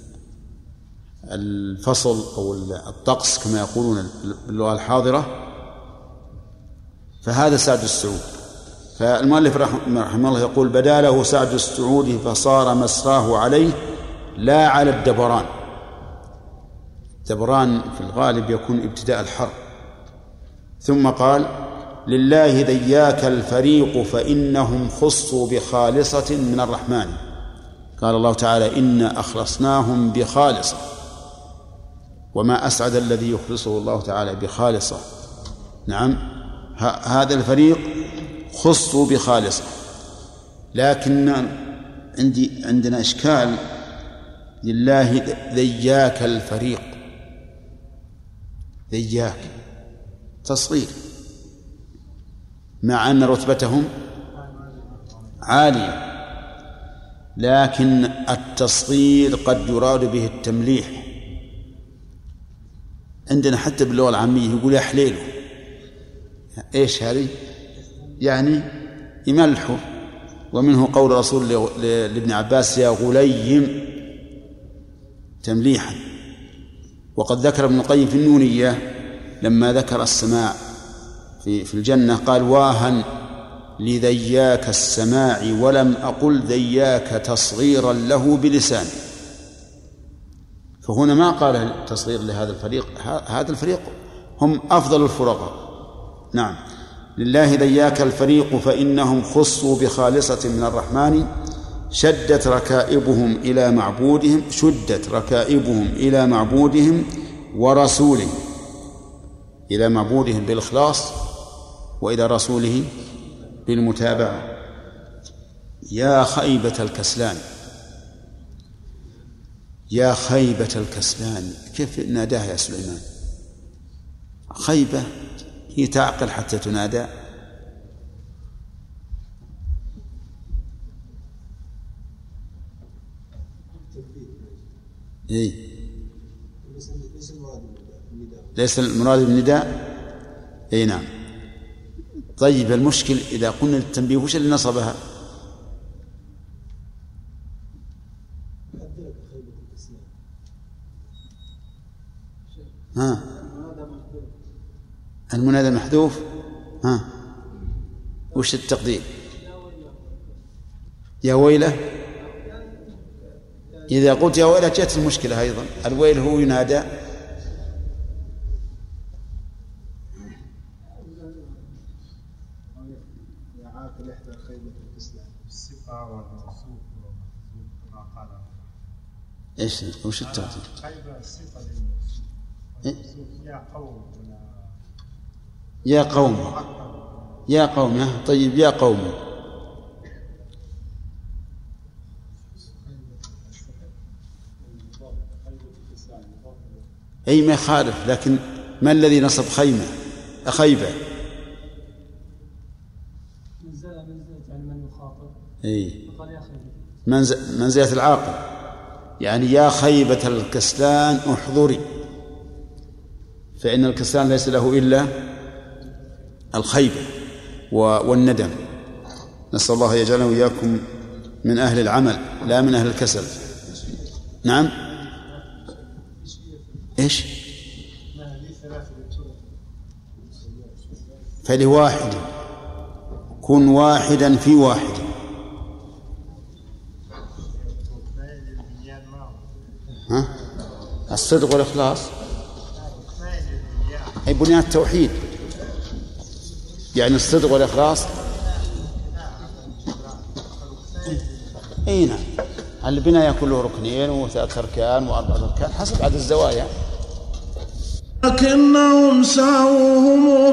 الفصل أو الطقس كما يقولون باللغة الحاضرة. فهذا سعد السعود. فالمؤلف رحمه الله يقول: بدا له سعد السعود فصار مسراه عليه لا على الدبران. الدبران في الغالب يكون ابتداء الحر. ثم قال: لله ذياك الفريق فإنهم خصوا بخالصة من الرحمن. قال الله تعالى إنا أخلصناهم بخالصة، وما أسعد الذي يخلصه الله تعالى بخالصة. نعم، هذا الفريق خصوا بخالصة. لكن عندنا إشكال، لله ذياك الفريق، ذياك تصغير، مع أن رتبتهم عالية، لكن التصغير قد يراد به التمليح. عندنا حتى باللغة العامية يقول يا حليله، إيش هذه؟ يعني يملحه. ومنه قول رسول لابن عباس يا غليم تمليحا. وقد ذكر ابن القيم في النونية لما ذكر السماع في الجنة قال واها لذياك السماع ولم أقل ذياك تصغيرا له بلسان. فهنا ما قال تصغير لهذا الفريق، هذا الفريق هم أفضل الفرقاء. نعم، لله ذياك الفريق فإنهم خصوا بخالصة من الرحمن شدت ركائبهم إلى معبودهم ورسولهم، إلى معبودهم بالإخلاص وإلى رسوله بالمتابعة. يا خيبة الكسلان، يا خيبة الكسلان، كيف ناداها يا سليمان؟ خيبة هي تعقل حتى تنادى. ليس المراد بالنداء. اي نعم. طيب المشكل إذا قلنا التنبيه وش اللي نصبها؟ المنادى محذوف. وش التقدير؟ يا ويله. إذا قلت يا ويله جاءت المشكلة أيضا، الويل هو ينادى. ايش وش التعطيل؟ يا قوم، يا قوم. طيب يا قوم. اي ما يخالف، لكن ما الذي نصب خيمة خيبة؟ اي منزلة العاقل، يعني يا خيبة الكسلان احضري، فإن الكسلان ليس له إلا الخيبة والندم. نسأل الله يجعلنا وإياكم من أهل العمل لا من أهل الكسل. نعم. إيش؟ فلواحد كن واحدا في واحد. الصدق والإخلاص أي بنيان التوحيد، يعني الصدق والإخلاص. أي نعم، البناء يكون له ركنين وثلاث أركان وأربعة أركان حسب عدد الزوايا. لكنهم ساووهم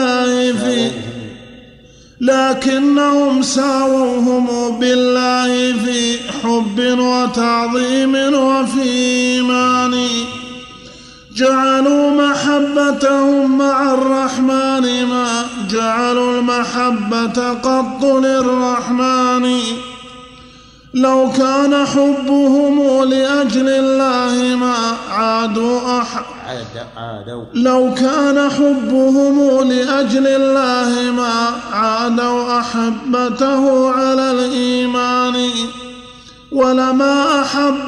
بالله في حب وتعظيم وفي إيمان، جعلوا محبتهم مع الرحمن ما جعلوا المحبة قط للرحمن. لو كان حبهم لأجل الله ما عادوا لو كان حبهم لأجل الله ما عادوا أحبته على الإيمان، ولما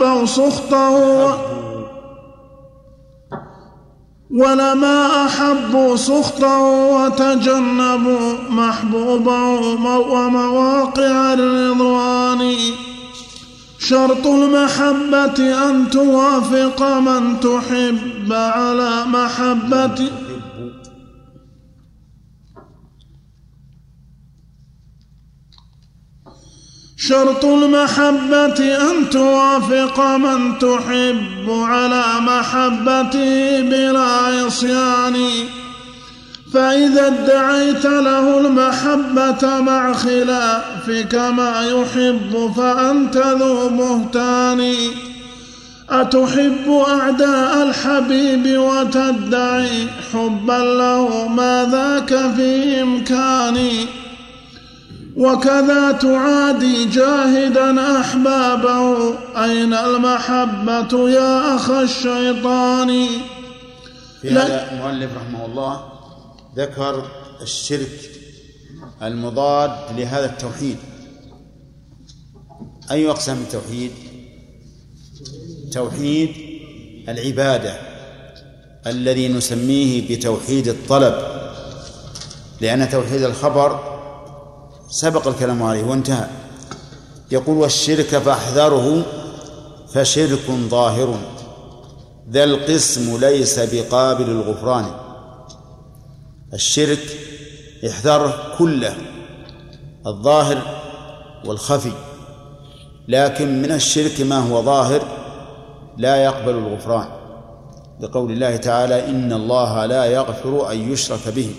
أحبوا سخطه وتجنبوا محبوبه ومواقع الرضوان. شرط المحبة أن توافق من تحب على محبته. شرط المحبة أن توافق من تحب على محبته بلا عصيان، فإذا ادعيت له المحبة مع خلافك ما يحب فأنت ذو بهتان. أتحب أعداء الحبيب وتدعي حبا له ما ذاك في إمكاني، وكذا تعادي جاهدا أحبابه أين المحبة يا أخ الشيطان. في هذا المؤلف رحمه الله ذكر الشرك المضاد لهذا التوحيد. أي أقسام التوحيد؟ توحيد العبادة الذي نسميه بتوحيد الطلب، لأن توحيد الخبر سبق الكلام عليه وانتهى. يقول والشرك فاحذره فشرك ظاهر ذا القسم ليس بقابل الغفران. الشرك احذره كله، الظاهر والخفي، لكن من الشرك ما هو ظاهر لا يقبل الغفران، لقول الله تعالى إن الله لا يغفر أن يشرك به.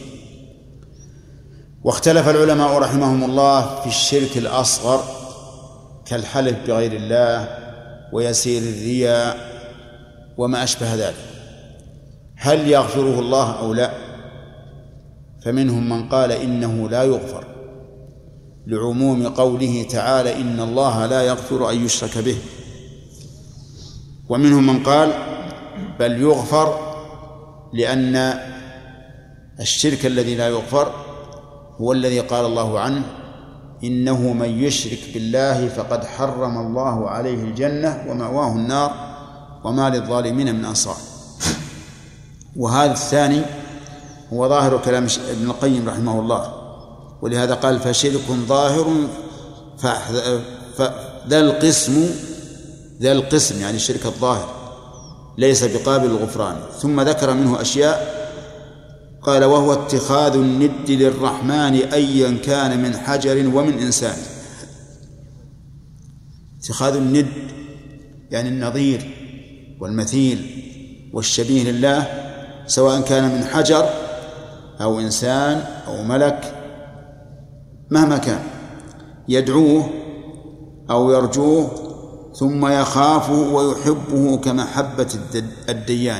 واختلف العلماء رحمهم الله في الشرك الأصغر كالحلف بغير الله ويسير الرياء وما أشبه ذلك، هل يغفره الله أو لا؟ فمنهم من قال إنه لا يغفر لعموم قوله تعالى إن الله لا يغفر أن يشرك به، ومنهم من قال بل يغفر، لأن الشرك الذي لا يغفر هو الذي قال الله عنه إنه من يشرك بالله فقد حرم الله عليه الجنة ومأواه النار وما للظالمين من أنصار. وهذا الثاني هو ظاهر كلام ابن القيم رحمه الله، ولهذا قال فشرك ظاهر ذا القسم يعني الشرك الظاهر ليس بقابل الغفران. ثم ذكر منه أشياء قال وهو اتخاذ الند للرحمن أيا كان من حجر ومن إنسان. اتخاذ الند يعني النظير والمثيل والشبيه لله، سواء كان من حجر أو إنسان أو ملك مهما كان، يدعوه أو يرجوه ثم يخافه ويحبه كمحبة الديان.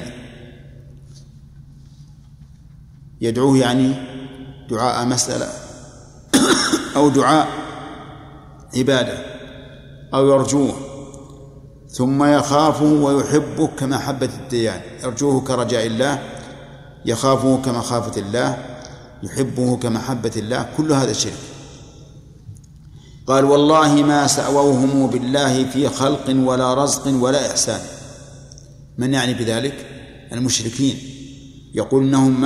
يدعوه يعني دعاء مسألة أو دعاء عبادة، أو يرجوه ثم يخافه ويحبه كمحبة الديان. يرجوه كرجاء الله، يخافه كمخافة الله، يحبه كمحبة الله، كل هذا شرك. قال والله ما سأووهم بالله في خلق ولا رزق ولا إحسان. من يعني بذلك؟ المشركين. يقول إنهم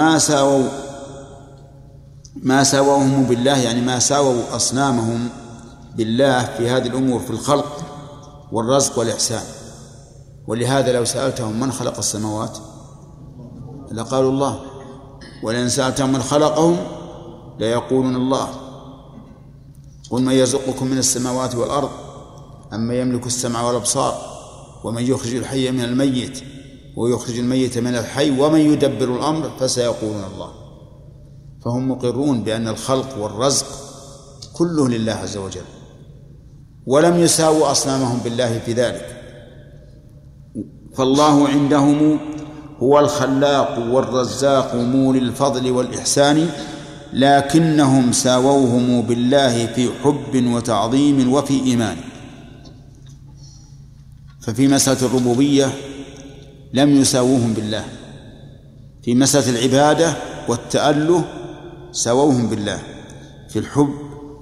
ما ساووهم بالله، يعني ما ساووا أصنامهم بالله في هذه الأمور، في الخلق والرزق والإحسان. ولهذا لو سألتهم من خلق السماوات لقالوا الله، ولئن سألتهم من خلقهم ليقولون الله. قل من يرزقكم من السماوات والأرض أمن يملك السمع والأبصار ومن يخرج الحي من الميت ويخرج الميت من الحي ومن يدبر الأمر فسيقولون الله. فهم مقرون بأن الخلق والرزق كله لله عز وجل، ولم يساووا أصنامهم بالله في ذلك. فالله عندهم هو الخلاق والرزاق مولي الفضل والإحسان، لكنهم ساووهم بالله في حب وتعظيم وفي إيمان. ففي مسألة الربوبية لم يساووهم بالله، في مسألة العبادة والتأله ساووهم بالله، في الحب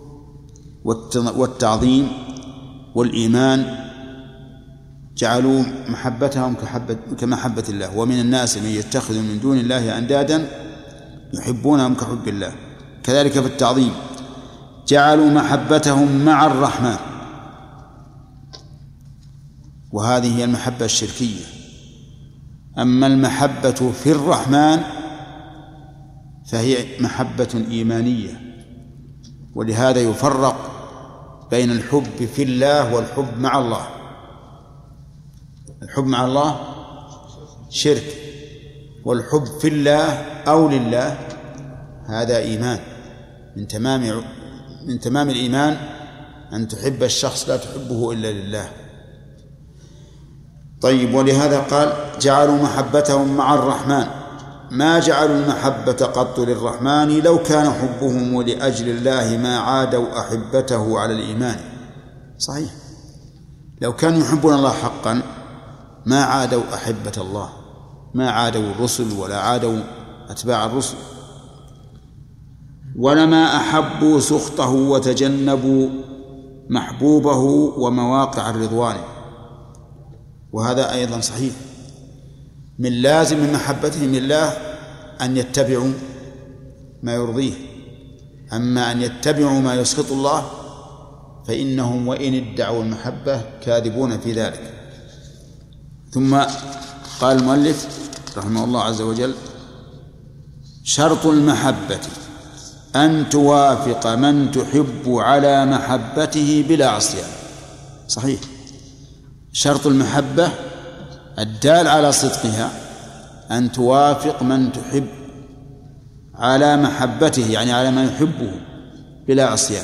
والتعظيم والإيمان جعلوا محبتهم كمحبة الله. ومن الناس من يتخذ من دون الله أندادا يحبونهم كحب الله. كذلك في التعظيم جعلوا محبتهم مع الرحمن، وهذه هي المحبة الشركية. أما المحبة في الرحمن فهي محبة إيمانية، ولهذا يفرق بين الحب في الله والحب مع الله. الحب مع الله شرك، والحب في الله أو لله هذا إيمان. من تمام الإيمان أن تحب الشخص لا تحبه إلا لله. طيب، ولهذا قال جعلوا محبتهم مع الرحمن ما جعلوا المحبة قط للرحمن لو كان حبهم لأجل الله ما عادوا أحبته على الإيمان. صحيح، لو كانوا يحبون الله حقا ما عادوا أحبة الله، ما عادوا الرسل ولا عادوا أتباع الرسل، ولما أحبوا سخطه وتجنبوا محبوبه ومواقع الرضوان. وهذا أيضا صحيح، من لازم محبتهم لله أن يتبعوا ما يرضيه، أما أن يتبعوا ما يسخط الله فإنهم وإن ادعوا المحبة كاذبون في ذلك. ثم قال المؤلف رحمه الله عز وجل: شرط المحبة أن توافق من تحب على محبته بلا عصيان. صحيح، شرط المحبة الدال على صدقها أن توافق من تحب على محبته، يعني على ما يحبه بلا عصيان.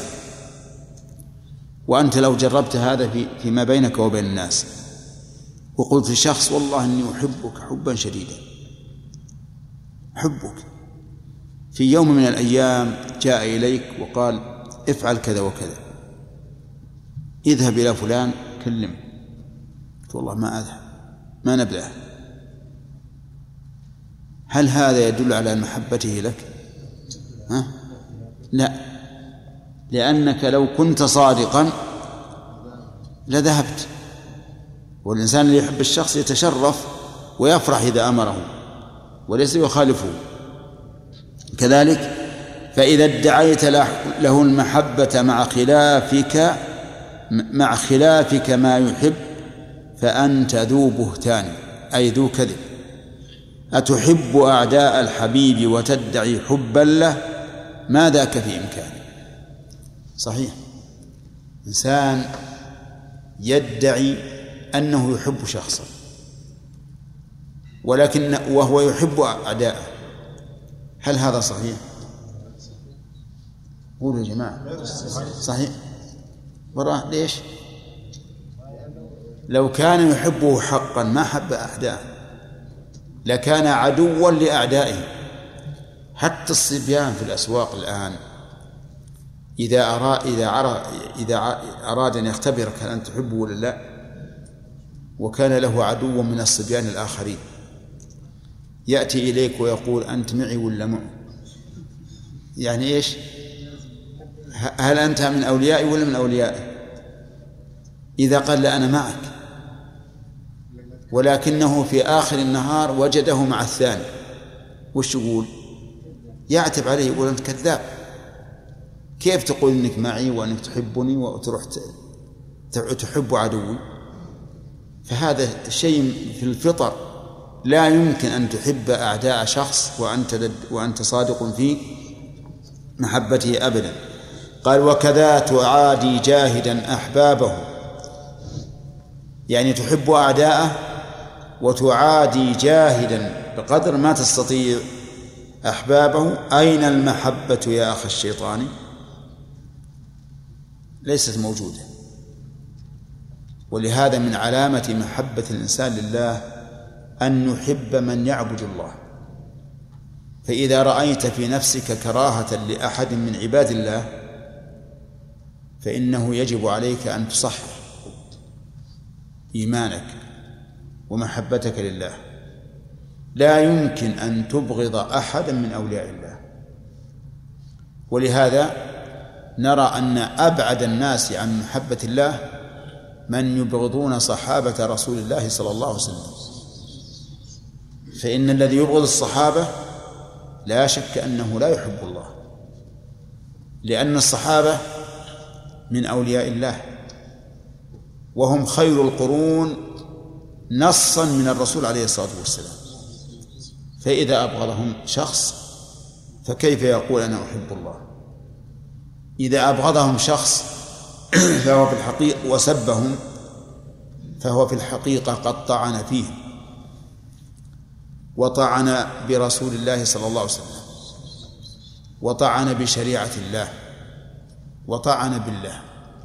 وأنت لو جربت هذا فيما بينك وبين الناس وقلت لشخص والله إني أحبك حبا شديدا، أحبك، في يوم من الأيام جاء إليك وقال افعل كذا وكذا، اذهب إلى فلان كلمه، قلت والله ما أذهب، ما نبدأ، هل هذا يدل على محبته لك؟ لا، لأنك لو كنت صادقا لذهبت. والإنسان اللي يحب الشخص يتشرف ويفرح إذا أمره وليس يخالفه. كذلك فإذا ادعيت له المحبة مع خلافك ما يحب فأنت ذو بهتان، أي ذو كذب. أتحب أعداء الحبيب وتدعي حبا له ما ذاك في إمكانه. صحيح، إنسان يدعي أنه يحب شخصا وهو يحب أعداءه، هل هذا صحيح؟ قولوا يا جماعة. صحيح، وراه ليش؟ لو كان يحبه حقا ما حب أعداءه، لكان عدوا لأعدائه. حتى الصبيان في الأسواق الآن إذا أراد أن يختبرك هل أنت تحبه ولا لا، وكان له عدو من الصبيان الآخرين، يأتي إليك ويقول أنت معي ولا معه؟ يعني إيش؟ هل أنت من أوليائي ولا من أوليائي؟ إذا قال لا أنا معك، ولكنه في آخر النهار وجده مع الثاني، وش يقول؟ يعتب عليه، يقول أنت كذاب، كيف تقول إنك معي وأنك تحبني وتروح تحب عدوي؟ فهذا شيء في الفطر، لا يمكن أن تحب أعداء شخص وأنت صادق في محبته أبدا. قال وكذا تعادي جاهدا أحبابه، يعني تحب أعداءه وتعادي جاهدا بقدر ما تستطيع أحبابه. أين المحبة يا أخ الشيطان؟ ليست موجودة. ولهذا من علامة محبة الإنسان لله أن يحب من يعبد الله. فإذا رأيت في نفسك كراهة لأحد من عباد الله فإنه يجب عليك أن تصحح إيمانك ومحبتك لله. لا يمكن أن تبغض أحدا من أولياء الله. ولهذا نرى أن أبعد الناس عن محبة الله من يبغضون صحابة رسول الله صلى الله عليه وسلم. فإن الذي يبغض الصحابة لا شك أنه لا يحب الله، لأن الصحابة من أولياء الله وهم خير القرون نصا من الرسول عليه الصلاة والسلام. فإذا أبغضهم شخص فكيف يقول أنا أحب الله؟ إذا أبغضهم شخص فهو في الحقيقة وسبهم فهو في الحقيقة قد طعن فيهم وطعن برسول الله صلى الله عليه وسلم وطعن بشريعة الله وطعن بالله.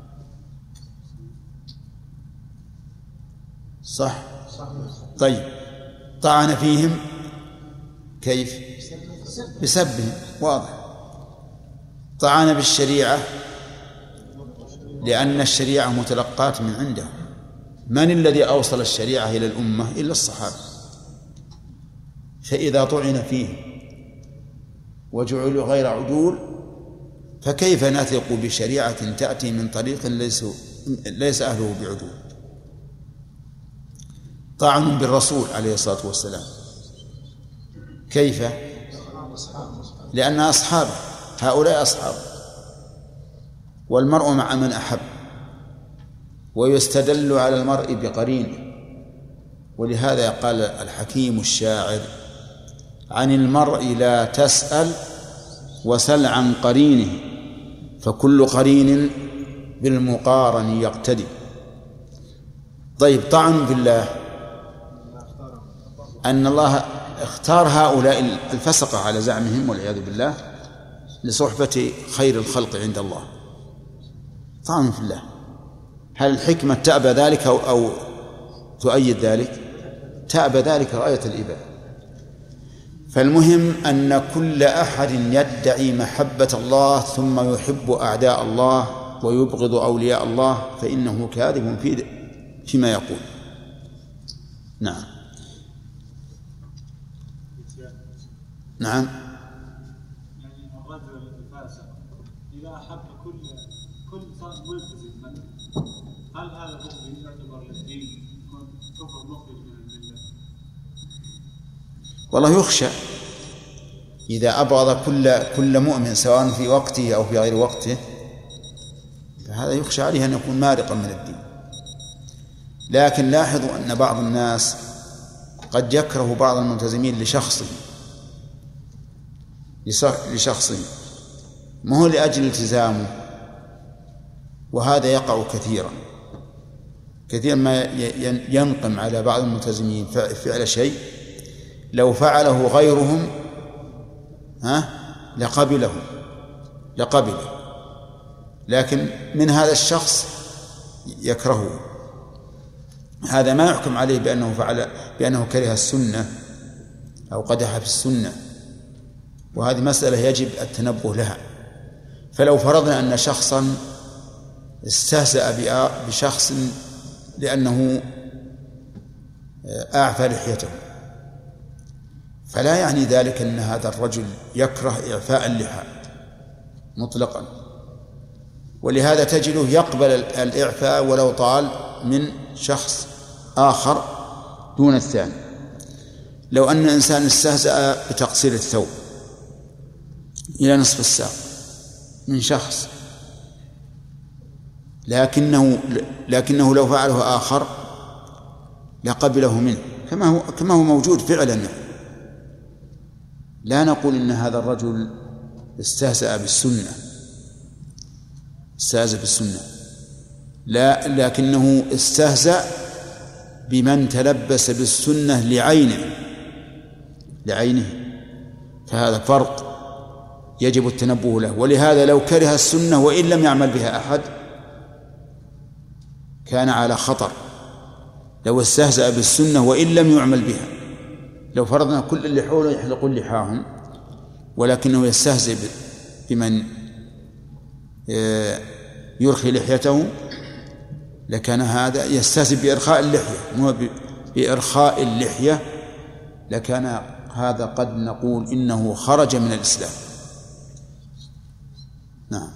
صح؟ طيب، طعن فيهم كيف؟ بسبهم، واضح. طعن بالشريعة لأن الشريعة متلقاة من عنده. من الذي أوصل الشريعة إلى الأمة إلا الصحابة؟ فإذا طعن فيه وجعلوا غير عدول فكيف نثق بشريعة تأتي من طريق ليس أهله بعدول؟ طعن بالرسول عليه الصلاة والسلام كيف؟ لأن أصحابه هؤلاء أصحابه، والمرء مع من أحب، ويستدل على المرء بقرينه. ولهذا قال الحكيم الشاعر: عن المرء لا تسأل وسل عن قرينه، فكل قرين بالمقارن يقتدي. طيب، طعن بالله أن الله اختار هؤلاء الفسقة على زعمهم والعياذ بالله لصحبة خير الخلق عند الله. طعن في الله. هل الحكمة تأبى ذلك أو تؤيد ذلك؟ تأبى ذلك غاية الإباء. فالمهم أن كل أحد يدعي محبة الله ثم يحب أعداء الله ويبغض أولياء الله فإنه كاذب فيما يقول. نعم. نعم. يعني الرجل الفاسق إذا أحب كل ملتزم، هل هذا الذي يعتبر للدين كفر مخرج من الملة؟ والله يخشى إذا أبغض كل مؤمن سواء في وقته أو في غير وقته، فهذا يخشى عليه أن يكون مارقا من الدين. لكن لاحظوا أن بعض الناس قد يكره بعض الملتزمين لشخصه ما هو لأجل التزامه، وهذا يقع كثيرا ما ينقم على بعض الملتزمين فعل شيء لو فعله غيرهم لقبله، لكن من هذا الشخص يكرهه. هذا ما يحكم عليه بأنه كره السنة أو قدح في السنة، وهذه مسألة يجب التنبه لها. فلو فرضنا أن شخصا استهزأ بشخص لأنه أعفى لحيته، فلا يعني ذلك أن هذا الرجل يكره إعفاء اللحى مطلقا، ولهذا تجده يقبل الإعفاء ولو طال من شخص آخر دون الثاني. لو أن إنسان استهزأ بتقصير الثوب إلى نصف الساق من شخص، لكنه لو فعله آخر لقبله منه كما هو موجود فعلا. لا نقول إن هذا الرجل استهزأ بالسنة، لا، لكنه استهزأ بمن تلبس بالسنة لعينه، فهذا فرق يجب التنبه له. ولهذا لو كره السنة وإن لم يعمل بها أحد كان على خطر. لو استهزأ بالسنة وإن لم يعمل بها، لو فرضنا كل اللي حوله يحلقون لحاهم ولكنه يستهزئ بمن يرخي لحيته، لكان هذا يستهزئ بإرخاء اللحية مو بإرخاء اللحية، لكان هذا قد نقول إنه خرج من الإسلام. نعم.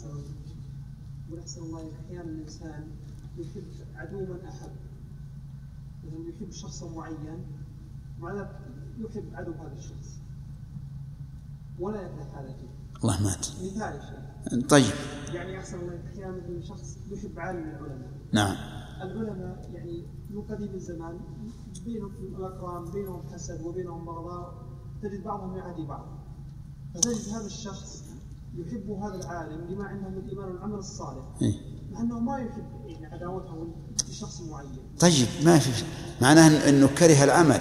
ونحسن الله أحيانا الإنسان يحب عدو من أحب، مثلا يحب شخصا معين معناه يحب عدو هذا الشخص ولا يكره حالته. الله مات. مثال شيء. طيب. يعني أحسن الله أحيانا شخص يحب عالم من العلماء. نعم. العلماء يعني من قديم الزمان بينهم الأقران بينهم حسد وبينهم بغضاء، تجد بعضهم يعادي بعض، فتجد هذا الشخص يحب هذا العالم لما عنده من الإيمان والعمل الصالح. أنه ما يحب يعني عداوته لشخص معين. طيب ما في معناه أنه كره العمل،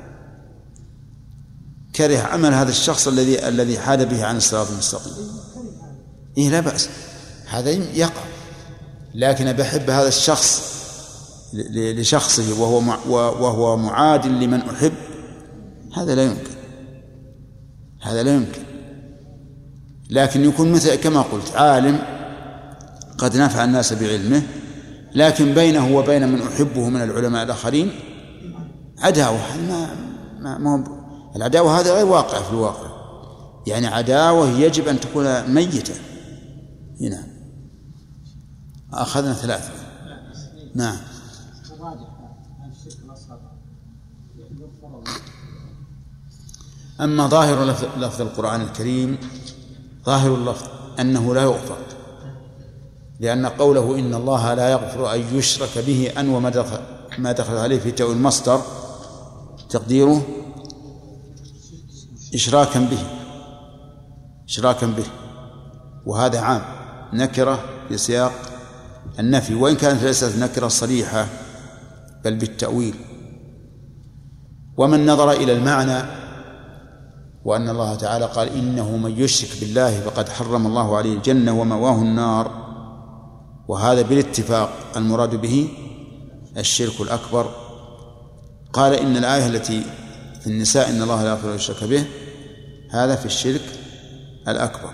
كره عمل هذا الشخص الذي حاد به عن الصراط المستقيم. إيه لا بأس، هذا يقع، لكن بحب هذا الشخص لشخصه وهو معاد لمن أحب، هذا لا يمكن، هذا لا يمكن. لكن يكون مثل كما قلت عالم قد نفع الناس بعلمه، لكن بينه وبين من أحبه من العلماء الآخرين عداوة. العداوة هذا غير واقع في الواقع، يعني عداوة يجب أن تكون ميتة. هنا أخذنا 3. نعم. أما ظاهر لفظ القرآن الكريم، ظاهر اللفظ أنه لا يغفر، لأن قوله إن الله لا يغفر أن يشرك به أن وما دخل عليه في تأويل المصدر تقديره إشراكا به، وهذا عام نكرة في سياق النفي، وإن كانت ليست نكرة صريحة بل بالتأويل. ومن نظر إلى المعنى وأن الله تعالى قال إنه من يشرك بالله فقد حرم الله عليه الجنة ومأواه النار، وهذا بالاتفاق المراد به الشرك الأكبر، قال إن الآية التي في النساء إن الله لا يغفر أن يشرك به هذا في الشرك الأكبر.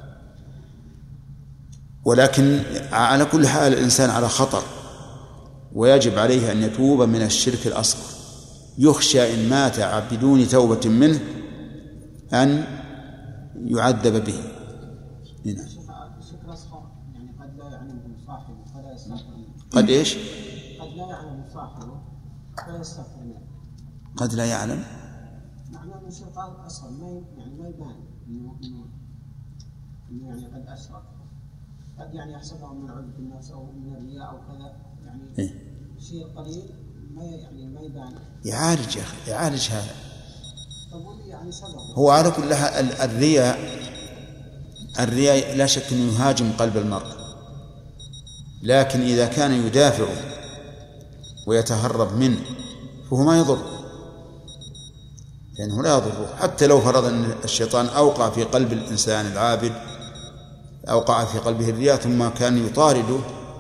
ولكن على كل حال الإنسان على خطر، ويجب عليه أن يتوب من الشرك الأصغر، يخشى إن مات بدون توبة منه أن يعذب به. هنا قد إيش؟ قد لا يعلم صاحبه فلا يستغفر منه. قد لا يعلم معناه أن الشيطان أصلا ما يبان إنه يعني قد أشرك، قد يعني يحسبه من عبد الناس أو من الرياء أو كذا، يعني شيء قليل ما يبان. يعالج يا أخي، يعالج هذا. يعني هو على كل حال الرياء لا شك أنه يهاجم قلب المرء، لكن إذا كان يدافعه ويتهرب منه فهو ما يضر، لأنه لا يضره. حتى لو فرض أن الشيطان أوقع في قلب الإنسان العابد، أوقع في قلبه الرياء ثم كان يطارده،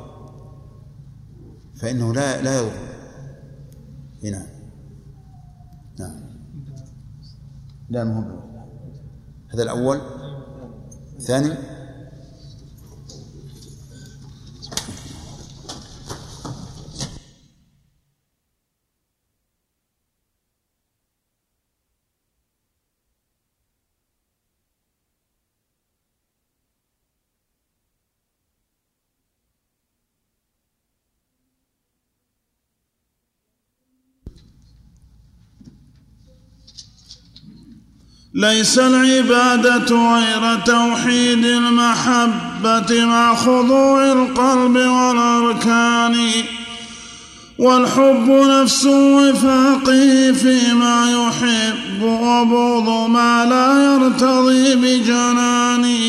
فإنه لا يضر. هنا نعم. لا مهم. هذا الأول. الثاني ليس العبادة غير توحيد المحبة مع خضوع القلب والأركان، والحب نفس وفاقه فيما يحب وبغض ما لا يرتضي بجنان،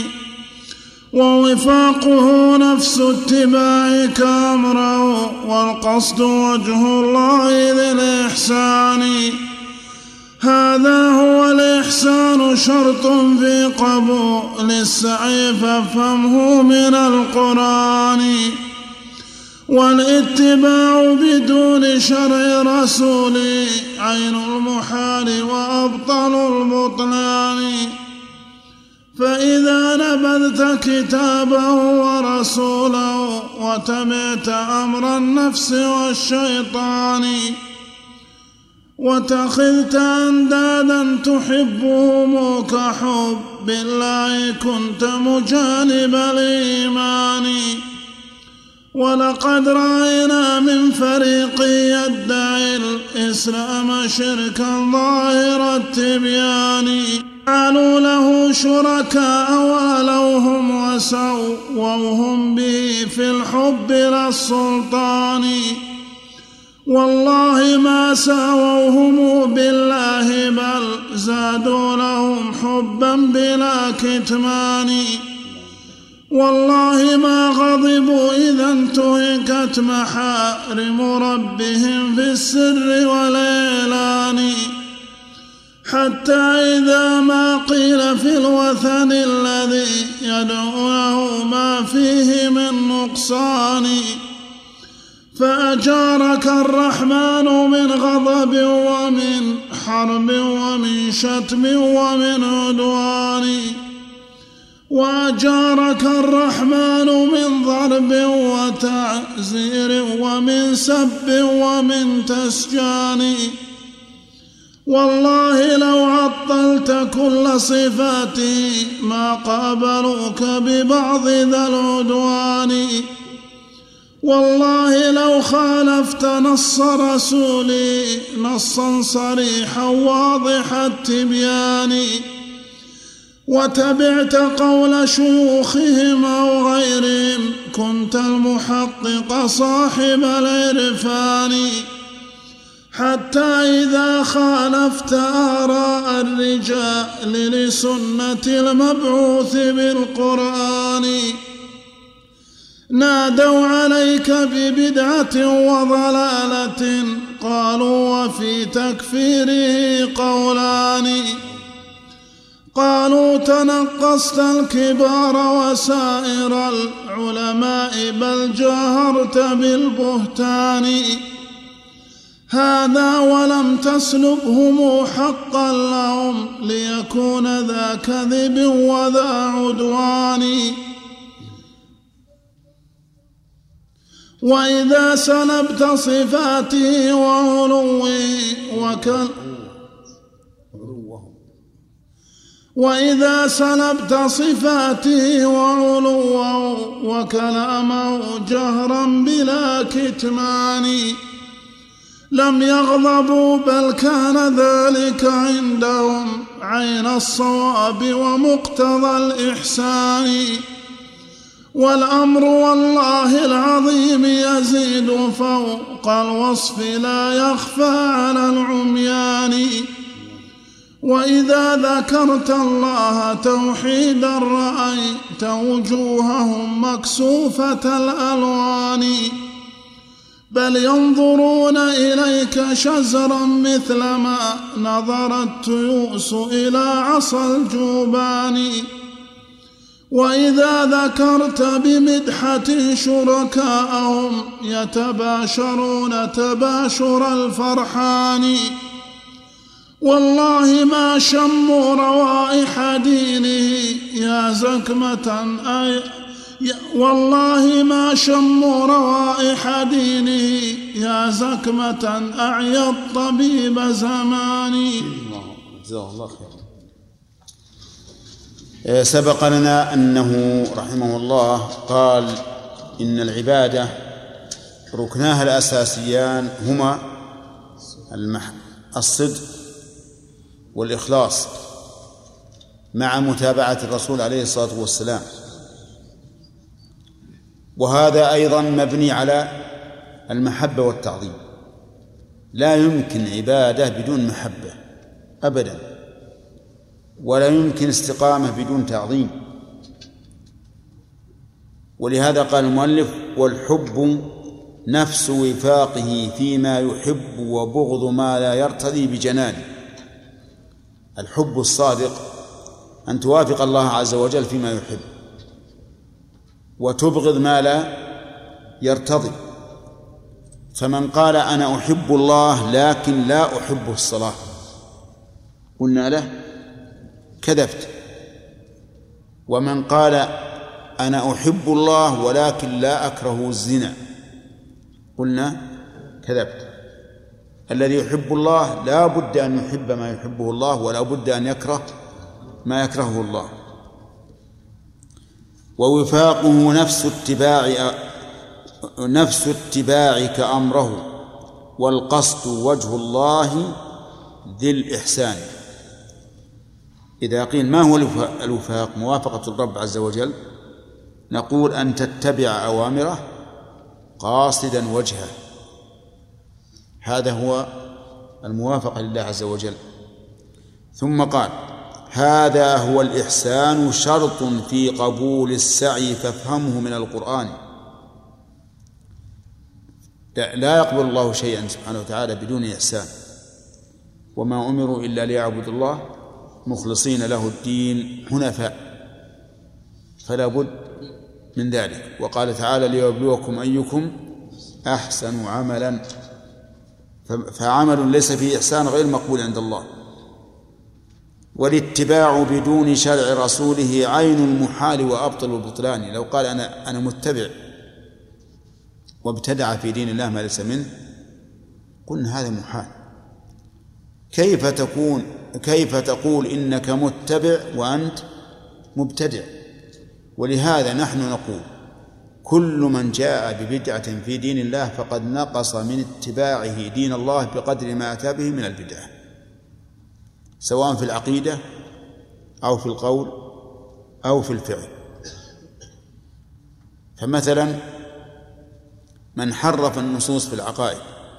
ووفاقه نفس اتباعك أمره والقصد وجه الله ذي الإحسان. هذا هو الإحسان شرط في قبول السعي فافهمه من القرآن، والاتباع بدون شرع رسولي عين المحال وأبطل البطلان. فإذا نبذت كتابه ورسوله وتبعت أمر النفس والشيطان، واتخذت أندادا تحبهم كحب الله كنت مجانب الإيمان. ولقد رأينا من فريق يدعي الإسلام شركا ظاهر التبيان، جعلوا له شركاء ولوهم وسووهم به في الحب للسلطان. والله ما ساووهم بالله بل زادوا لهم حبا بلا كتمان. والله ما غضبوا إذا انتهكت محارم ربهم في السر والإعلان، حتى إذا ما قيل في الوثن الذي يدعونه ما فيه من نقصان، فأجارك الرحمن من غضب ومن حرب ومن شتم ومن عدوان، وأجارك الرحمن من ضرب وتعزير ومن سب ومن تسجان. والله لو عطلت كل صفاتي ما قابلوك ببعض ذا العدوان، والله لو خالفت نص رسولي نصا صريحا واضح التبيان، وتبعت قول شيوخهم أو غيرهم كنت المحقق صاحب العرفان، حتى إذا خالفت آراء الرجال لسنة المبعوث بالقرآن نادوا عليك ببدعة وضلالة، قالوا وفي تكفيره قولان، قالوا تنقصت الكبار وسائر العلماء بل جاهرت بالبهتان، هذا ولم تسلبهم حقا لهم ليكون ذا كذب وذا عدوان. وإذا سلبت صفاته وعلوه وإذا سلبت صفاته وعلوه وكلامه جهرا بلا كتمان، لم يغضبوا بل كان ذلك عندهم عين الصواب ومقتضى الإحسان. والأمر والله العظيم يزيد فوق الوصف لا يخفى على العميان. وإذا ذكرت الله توحيدا رأيت وجوههم مكسوفة الألوان، بل ينظرون إليك شزرا مثلما نظر التيوس إلى عصا الجوبان. وإذا ذكرت بمدحة شركاءهم يتباشرون تباشر الفرحان، والله ما شموا روائح دينه يا زكمة والله ما شموا روائح دينه يا زكمة أعيا الطبيب زماني. جزاه الله خيرا. سبق لنا أنه رحمه الله قال إن العبادة ركناها الأساسيان هما الصدق والإخلاص مع متابعة الرسول عليه الصلاة والسلام، وهذا أيضا مبني على المحبة والتعظيم. لا يمكن عبادة بدون محبة أبدا، ولا يمكن استقامة بدون تعظيم. ولهذا قال المؤلف والحب نفس وفاقه فيما يحب وبغض ما لا يرتضي بجنانه. الحب الصادق أن توافق الله عز وجل فيما يحب وتبغض ما لا يرتضي. فمن قال أنا أحب الله لكن لا أحب الصلاة قلنا له كذبت. ومن قال أنا أحب الله ولكن لا أكره الزنا قلنا كذبت. الذي يحب الله لا بد أن يحب ما يحبه الله ولا بد أن يكره ما يكرهه الله. ووفاقه نفس اتباعك أمره والقصد وجه الله ذي الإحسان. إذا قيل ما هو الوفاق موافقة الرب عز وجل نقول أن تتبع أوامره قاصدا وجهه، هذا هو الموافقة لله عز وجل. ثم قال هذا هو الإحسان شرط في قبول السعي فافهمه من القرآن. لا يقبل الله شيئا سبحانه وتعالى بدون إحسان. وما أمروا إلا ليعبدوا الله مخلصين له الدين حنفاء، فلا بد من ذلك. وقال تعالى ليبلوكم أيكم أحسن عملا، فعمل ليس فيه إحسان غير مقبول عند الله. والاتباع بدون شرع رسوله عين المحال وأبطل البطلان. لو قال أنا متبع وابتدع في دين الله ما ليس منه قلنا هذا محال. كيف تقول إنك متبع وأنت مبتدع؟ ولهذا نحن نقول كل من جاء ببدعة في دين الله فقد نقص من اتباعه دين الله بقدر ما أتى به من البدعة، سواء في العقيدة أو في القول أو في الفعل. فمثلا من حرف النصوص في العقائد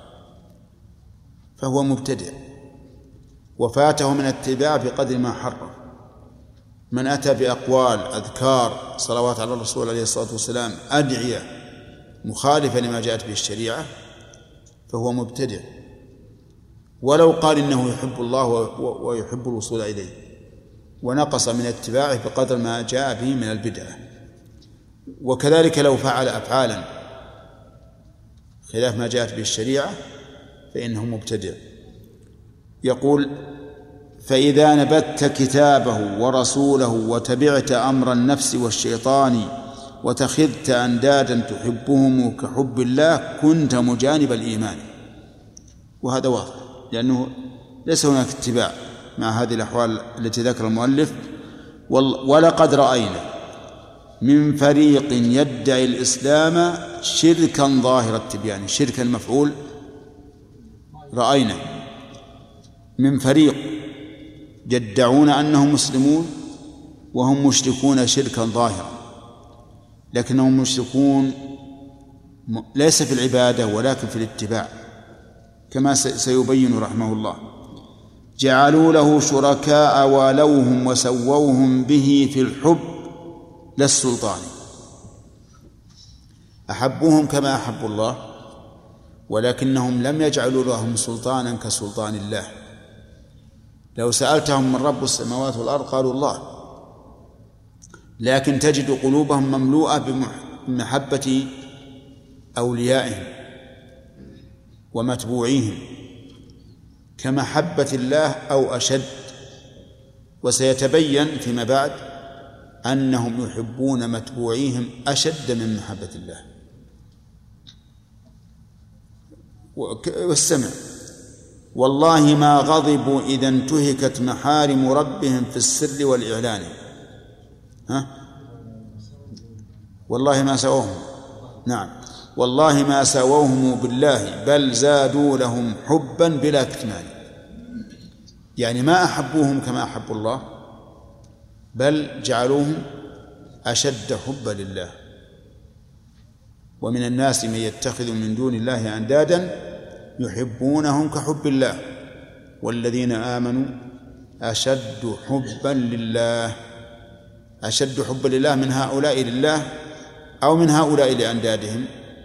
فهو مبتدع وفاته من الاتباع بقدر ما حرف. من أتى بأقوال أذكار صلوات على الرسول عليه الصلاة والسلام أدعية مخالفة لما جاءت به الشريعة فهو مبتدع، ولو قال إنه يحب الله ويحب الوصول إليه، ونقص من اتباعه بقدر ما جاء به من البدعة. وكذلك لو فعل أفعالا خلاف ما جاءت به الشريعة فإنه مبتدع. يقول فإذا نبذت كتابه ورسوله وتبعت أمر النفس والشيطان وتخذت أندادا تحبهم كحب الله كنت مجانب الإيمان. وهذا واضح لأنه ليس هناك اتباع مع هذه الأحوال التي ذكر المؤلف. ولقد رأينا من فريق يدعي الإسلام شركا ظاهر التبيان. شركا مفعول رأينا من فريق يدعون أنهم مسلمون وهم مشركون شركا ظاهرا، لكنهم مشركون ليس في العبادة ولكن في الاتباع كما سيبين رحمه الله. جعلوا له شركاء والوهم وسووهم به في الحب لا السلطان. أحبوهم كما أحب الله ولكنهم لم يجعلوا لهم سلطانا كسلطان الله. لو سألتهم من رب السماوات والأرض قالوا الله، لكن تجد قلوبهم مملوءة بمحبة أوليائهم ومتبوعيهم كمحبة الله أو أشد. وسيتبين فيما بعد أنهم يحبون متبوعيهم أشد من محبة الله. والسمع والله ما غضبوا إذا انتهكت محارم ربهم في السر والإعلان. والله ما سووهم، نعم والله ما سووهم بالله بل زادوا لهم حبا بلا كتمان. يعني ما أحبوهم كما أحب الله بل جعلوهم أشد حبا لله. ومن الناس من يتخذ من دون الله أندادا يحبونهم كحب الله والذين آمنوا أشد حبا لله. أشد حبا لله من هؤلاء لله أو من هؤلاء لأندادهم؟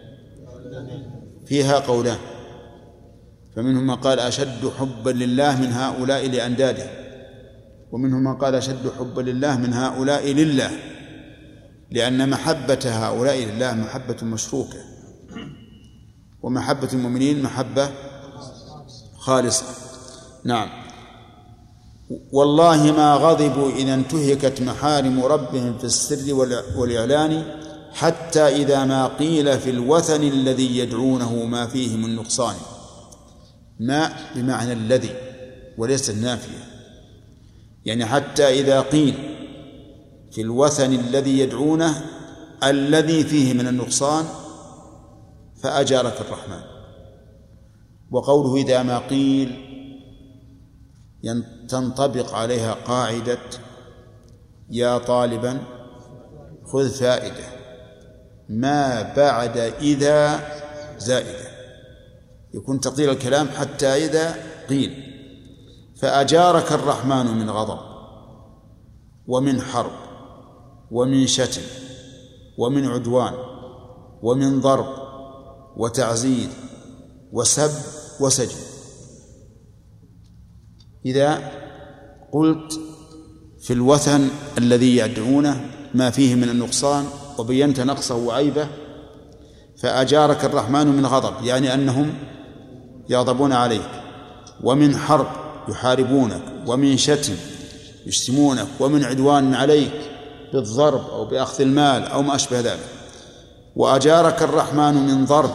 فيها قولان، فمنهم من قال أشد حبا لله من هؤلاء لأندادهم، ومنهم من قال أشد حبا لله من هؤلاء لله، لأن محبة هؤلاء لله محبة مشروكة، ومحبة المؤمنين محبة خالصة. نعم والله ما غضبوا إذا انتهكت محارم ربهم في السر والإعلان حتى إذا ما قيل في الوثن الذي يدعونه ما فيه من نقصان. ما بمعنى الذي وليس النافية، يعني حتى إذا قيل في الوثن الذي يدعونه الذي فيه من النقصان فأجارك الرحمن. وقوله إذا ما قيل تنطبق عليها قاعدة يا طالبا خذ فائدة ما بعد إذا زائدة، يكون تقدير الكلام حتى إذا قيل. فأجارك الرحمن من غضب ومن حرب ومن شتم ومن عدوان ومن ضرب وتعزير وسب وسجن. إذا قلت في الوثن الذي يدعونه ما فيه من النقصان وبينت نقصه وعيبه فأجارك الرحمن من غضب، يعني أنهم يغضبون عليك، ومن حرب يحاربونك، ومن شتم يشتمونك، ومن عدوان عليك بالضرب أو بأخذ المال أو ما أشبه ذلك. وأجارك الرحمن من ضرب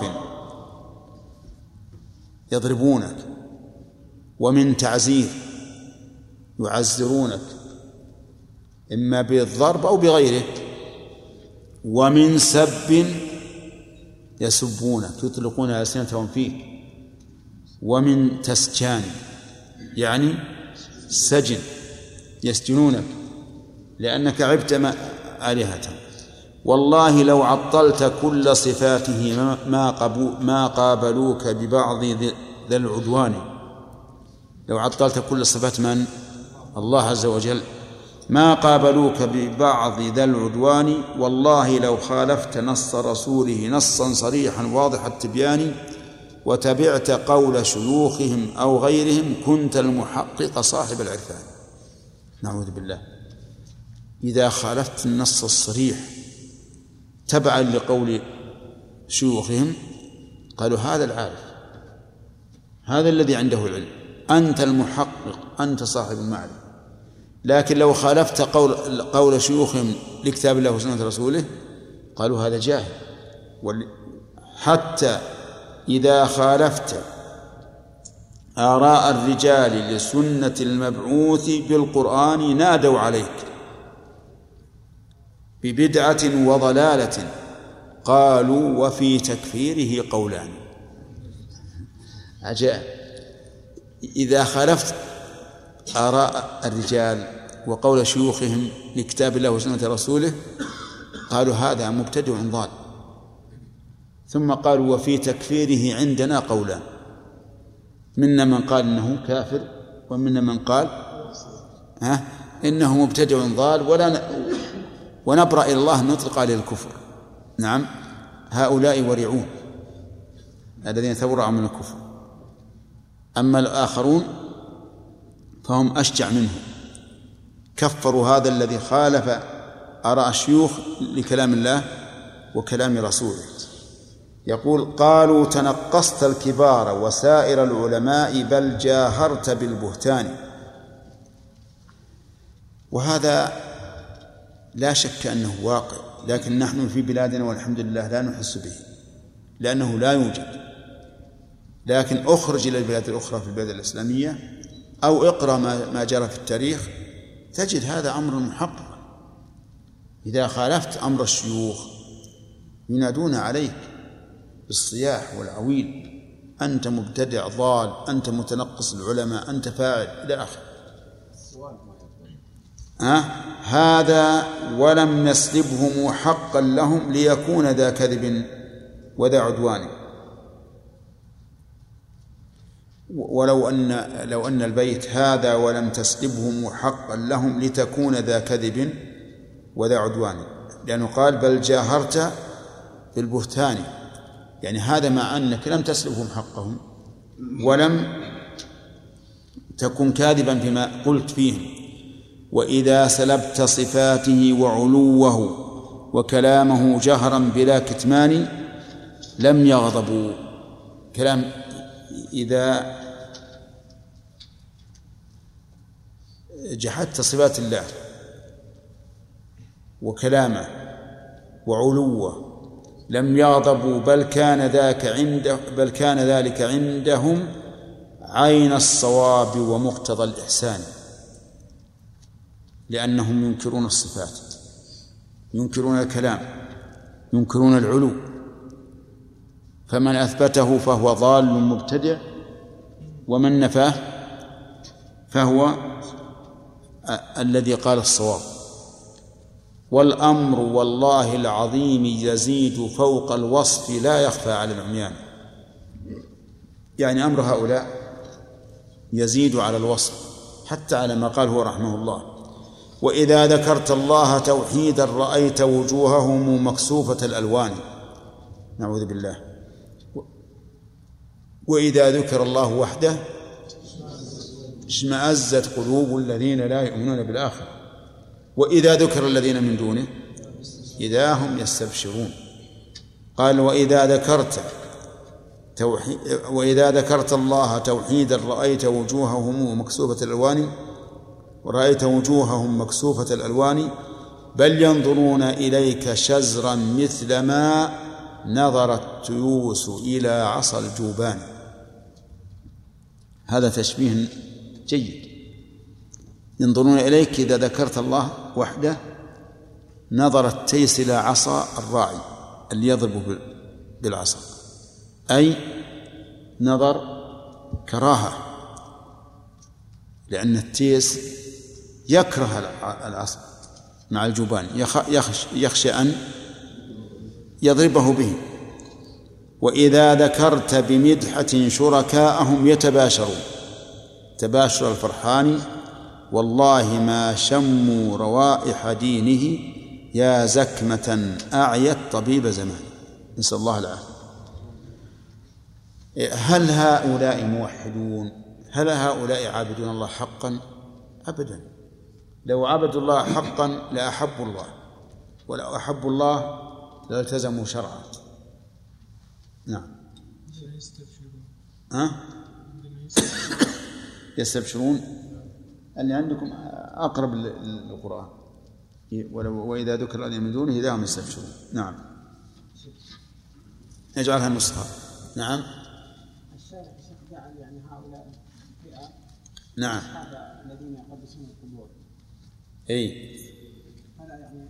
يضربونك، ومن تعزير يعزرونك إما بالضرب أو بغيره، ومن سب يسبونك يطلقون ألسنتهم فيك، ومن تسجان يعني سجن يسجنونك لأنك عبت آلهتهم. والله لو عطلت كل صفاته ما قابلوك ببعض ذي العدوان. لو عطلت كل صفات من؟ الله عز وجل. ما قابلوك ببعض ذي العدوان. والله لو خالفت نص رسوله نصا صريحا واضح التبيان وتبعت قول شيوخهم أو غيرهم كنت المحقق صاحب العرفان. نعوذ بالله. إذا خالفت النص الصريح تبعا لقول شيوخهم قالوا هذا العارف، هذا الذي عنده العلم، أنت المحقق، أنت صاحب المعرفة. لكن لو خالفت قول شيوخهم لكتاب الله وسنة رسوله قالوا هذا جاهل. حتى إذا خالفت آراء الرجال لسنة المبعوث بالقرآن نادوا عليك ببدعة وضلالة قالوا وفي تكفيره قولان. عجائب. إذا خالفت آراء الرجال وقول شيوخهم لكتاب الله وسنة رسوله قالوا هذا مبتدع ضال. ثم قالوا وفي تكفيره عندنا قولان، منا من قال إنه كافر ومنا من قال إنه مبتدع ضال ونبرأ إلى الله نطلق عليه الكفر. نعم، هؤلاء ورعون الذين تبرأوا من الكفر. أما الآخرون فهم أشجع منهم، كفروا هذا الذي خالف آراء الشيوخ لكلام الله وكلام رسوله. يقول قالوا تنقصت الكبار وسائر العلماء بل جاهرت بالبهتان. وهذا لا شك أنه واقع، لكن نحن في بلادنا والحمد لله لا نحس به لأنه لا يوجد. لكن أخرج إلى البلاد الأخرى في البلاد الإسلامية أو اقرأ ما جرى في التاريخ تجد هذا أمر محقق. إذا خالفت أمر الشيوخ ينادون عليك بالصياح والعويل، أنت مبتدع ضال، أنت متنقص العلماء، أنت فاعل إلى آخره. هذا ولم نسلبهم حقا لهم ليكون ذا كذب وذا عدوان. لو أن البيت هذا ولم تسلبهم حقا لهم لتكون ذا كذب وذا عدوان، لأنه قال بل جاهرت بالبهتان، يعني هذا مع أنك لم تسلبهم حقهم ولم تكن كاذبا فيما قلت فيهم. وإذا سلبت صفاته وعلوه وكلامه جهرا بلا كتمان لم يغضبوا. كلام إذا جحدت صفات الله وكلامه وعلوه لم يغضبوا بل كان ذلك عندهم عين الصواب ومقتضى الإحسان، لأنهم ينكرون الصفات، ينكرون الكلام، ينكرون العلو. فمن أثبته فهو ضال مبتدع، ومن نفاه فهو الذي قال الصواب. والأمر والله العظيم يزيد فوق الوصف لا يخفى على العميان. يعني أمر هؤلاء يزيد على الوصف حتى على ما قال هو رحمه الله. وإذا ذكرت الله توحيدا رأيت وجوههم مكسوفة الألوان. نعوذ بالله. وإذا ذكر الله وحده اشمأزت قلوب الذين لا يؤمنون بالآخرة وإذا ذكر الذين من دونه إذا هم يستبشرون. قال وإذا ذكرت الله توحيدا رأيت وجوههم مكسوفة الألوان بل ينظرون إليك شزرا مثل ما نظر التيوس إلى عصا الجوبان. هذا تشبيه جيد. ينظرون إليك إذا ذكرت الله وحده نظر التيس إلى عصا الراعي اللي يضربه بالعصا، أي نظر كراهة، لأن التيس يكره العصا مع الجبان، يخشى أن يضربه به. وإذا ذكرت بمدحة شركاءهم يتباشرون، تباشر الفرحان والله ما شموا روائح دينه يا زكمة أعيت طبيب زمان. نسأل الله العافية. هل هؤلاء موحدون؟ هل هؤلاء عابدون الله حقا؟ أبدا. لو عبدوا الله حقا لأحبوا الله، ولو أحبوا الله لالتزموا شرعه. نعم. يستبشرون اللي عندكم أقرب للقرآن. وإذا ذكر الذين من دونه إذا هم يستبشرون. نعم. نجعلها نسخة. نعم. الشارع جعل يعني هؤلاء الفئة نعم هذا الذين يقدسون القبور. أي هذا يعني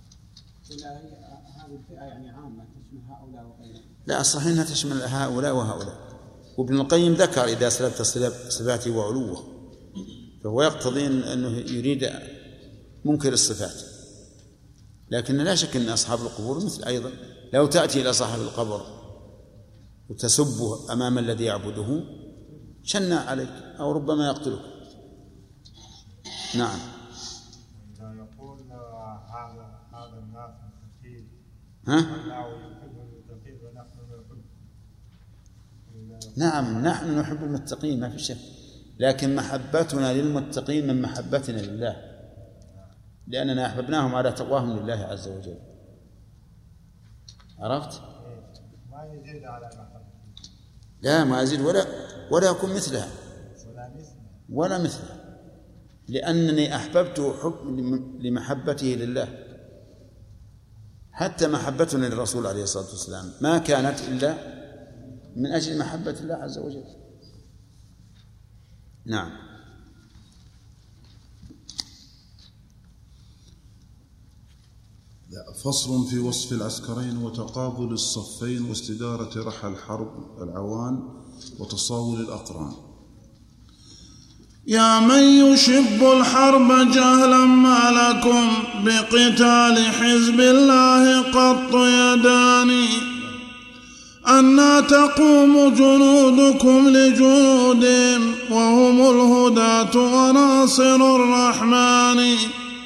هذه الفئة يعني عامة تشمل هؤلاء وغيرهم. لا، الصحيح أنها تشمل هؤلاء وهؤلاء. وابن القيم ذكر إذا سلبت صفاته وعلوه، فهو يقتضي أنه يريد منكر الصفات. لكن لا شك أن أصحاب القبور مثل أيضا لو تأتي إلى صاحب القبر وتسبه أمام الذي يعبده شنع عليك أو ربما يقتلك. نعم. يقول هذا الناس مستقيم ها؟ نعم، نحن نحب المتقين ما في شك، لكن محبتنا للمتقين من محبتنا لله، لأننا أحببناهم على تقواهم لله عز وجل. عرفت؟ ما يزيد على محبته. لا، ما يزيد ولا يكون مثلها ولا مثلها، لأنني أحببته حب لمحبته لله. حتى محبتنا للرسول عليه الصلاة والسلام ما كانت إلا من أجل محبة الله عز وجل. نعم. فصل في وصف العسكرين وتقابل الصفين واستدارة رحى الحرب العوان وتصاول الأقران. يا من يشب الحرب جهلا ما لكم بقتال حزب الله قط يداني، أنا تقوم جنودكم لجنودهم وهم الهداة وناصر الرحمن،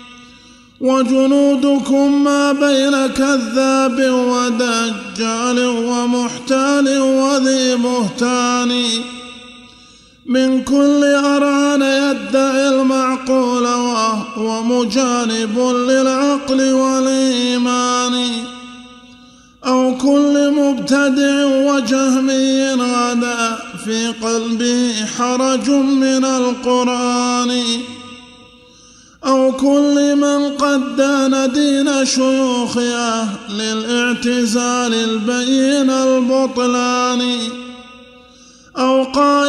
وجنودكم ما بين كذاب ودجال ومحتال وذي بهتان، من كل أران يدعي المعقول وهو مجانب للعقل والإيمان، أو كل مبتدع وجهمي غدا في قلبه حرج من القرآن، أو كل من قد دان دين شيوخ أهل الاعتزال البين البطلان، أو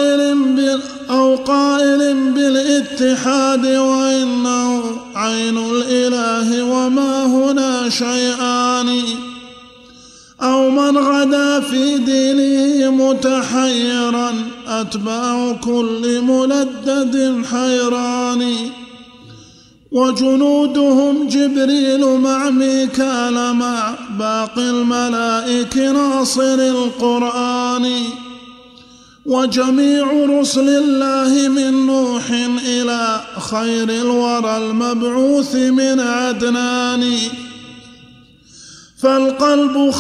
قائل بالاتحاد وإنه عين الإله وما هنا شيئان، أو من غدا في دينه متحيرا أتباع كل ملدد حيران، وجنودهم جبريل مع ميكال مع باقي الملائك ناصر القرآن، وجميع رسل الله من نوح إلى خير الورى المبعوث من عدنان، فالقلب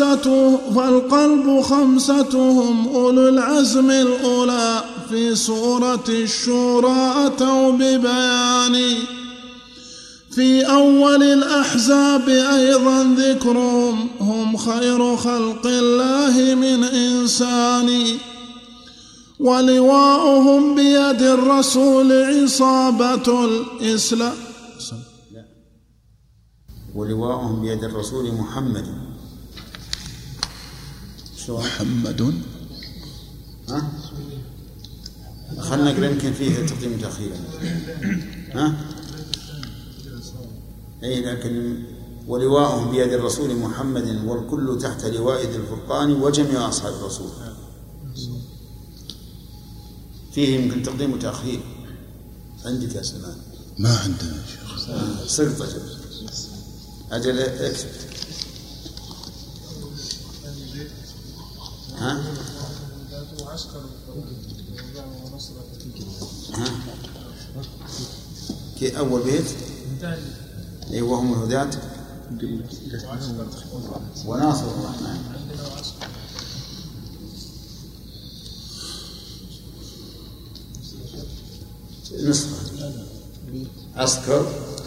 خمستهم أولو العزم الأولى في سورة الشورى أتوا ببيان في أول الأحزاب أيضا ذكرهم هم خير خلق الله من إنسان ولواؤهم بيد الرسول عصابة الإسلام ولواؤهم بيد الرسول محمد ها؟ خلنا نقرأ يمكن فيه تقديم تأخير ها؟ أي لكن ولواؤهم بيد الرسول محمد والكل تحت لواء ذي الفرقان وجميع أصحاب الرسول فيه يمكن تقديم وتأخير عندك يا سلمان ما عندنا يا شيخ صرت أجل اكتب ها؟ كي أول بيت أي وهم الهداة وناصر الرحمن نصر عسكر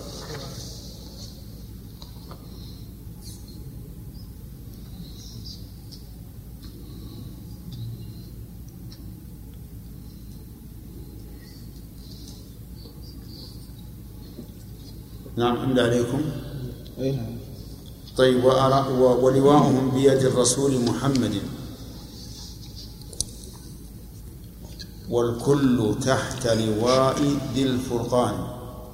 نعم عند عليكم طيب ولواؤهم بيد الرسول محمد والكل تحت لواء ذي الفرقان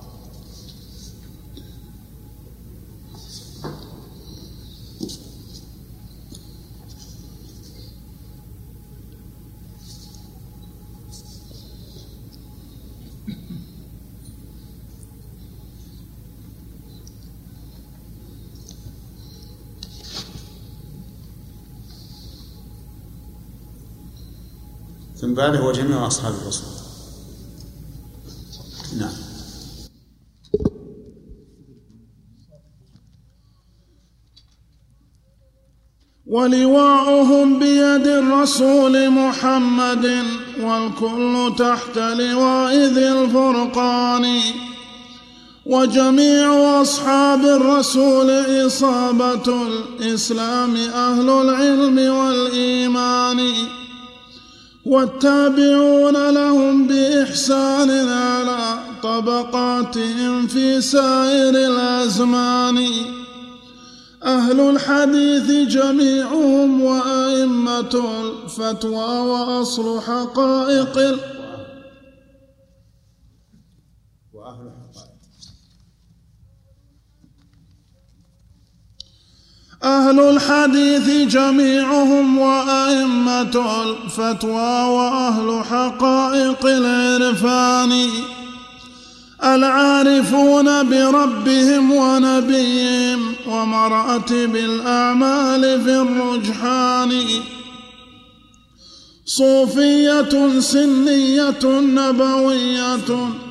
ثم بعده هو جميع أصحاب الرسول. نعم. ولواؤهم بيد الرسول محمد والكل تحت لواء ذي الفرقان وجميع أصحاب الرسول إصابة الإسلام أهل العلم والإيمان والتابعون لهم بإحسان على طبقاتهم في سائر الأزمان أهل الحديث جميعهم وأئمة الفتوى وأصل حقائق أهل الحديث جميعهم وأئمة الفتوى وأهل حقائق العرفان العارفون بربهم ونبيهم ومراتب الأعمال في الرجحان صوفية سنية نبوية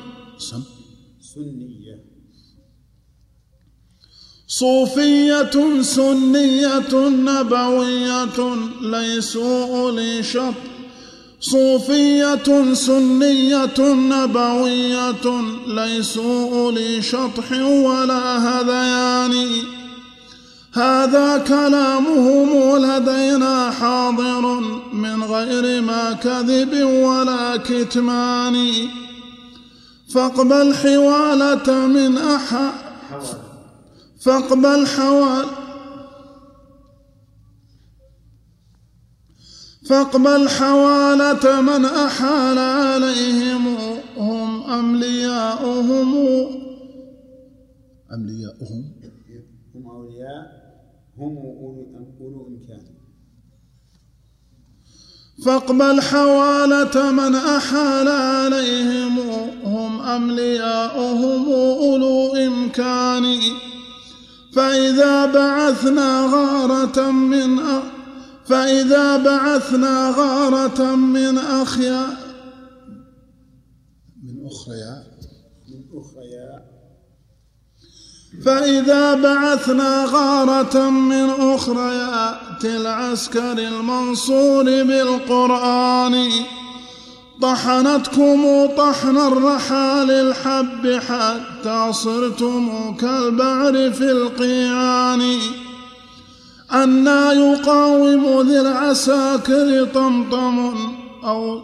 صوفية سنية نبوية ليسوا أولي شط صوفية سنية نبوية ليسوا أولي شطح ولا هذيان هذا كلامهم لدينا حاضر من غير ما كذب ولا كتمان فاقبل حوالة من فاقبل حوالة من أحال عليهم هم أولياء هم أولو إمكان فاقبل حوالة من أحال عليهم هم أولياؤهم أولو إمكان فإذا بعثنا غارة من أخرياء فإذا بعثنا غارة من أخريات العسكر المنصور بالقرآن طحنتكم طحن الرحال الحب حتى صرتم كالبعر في القيعان أنى يقاوم ذي العساكر طمطم أو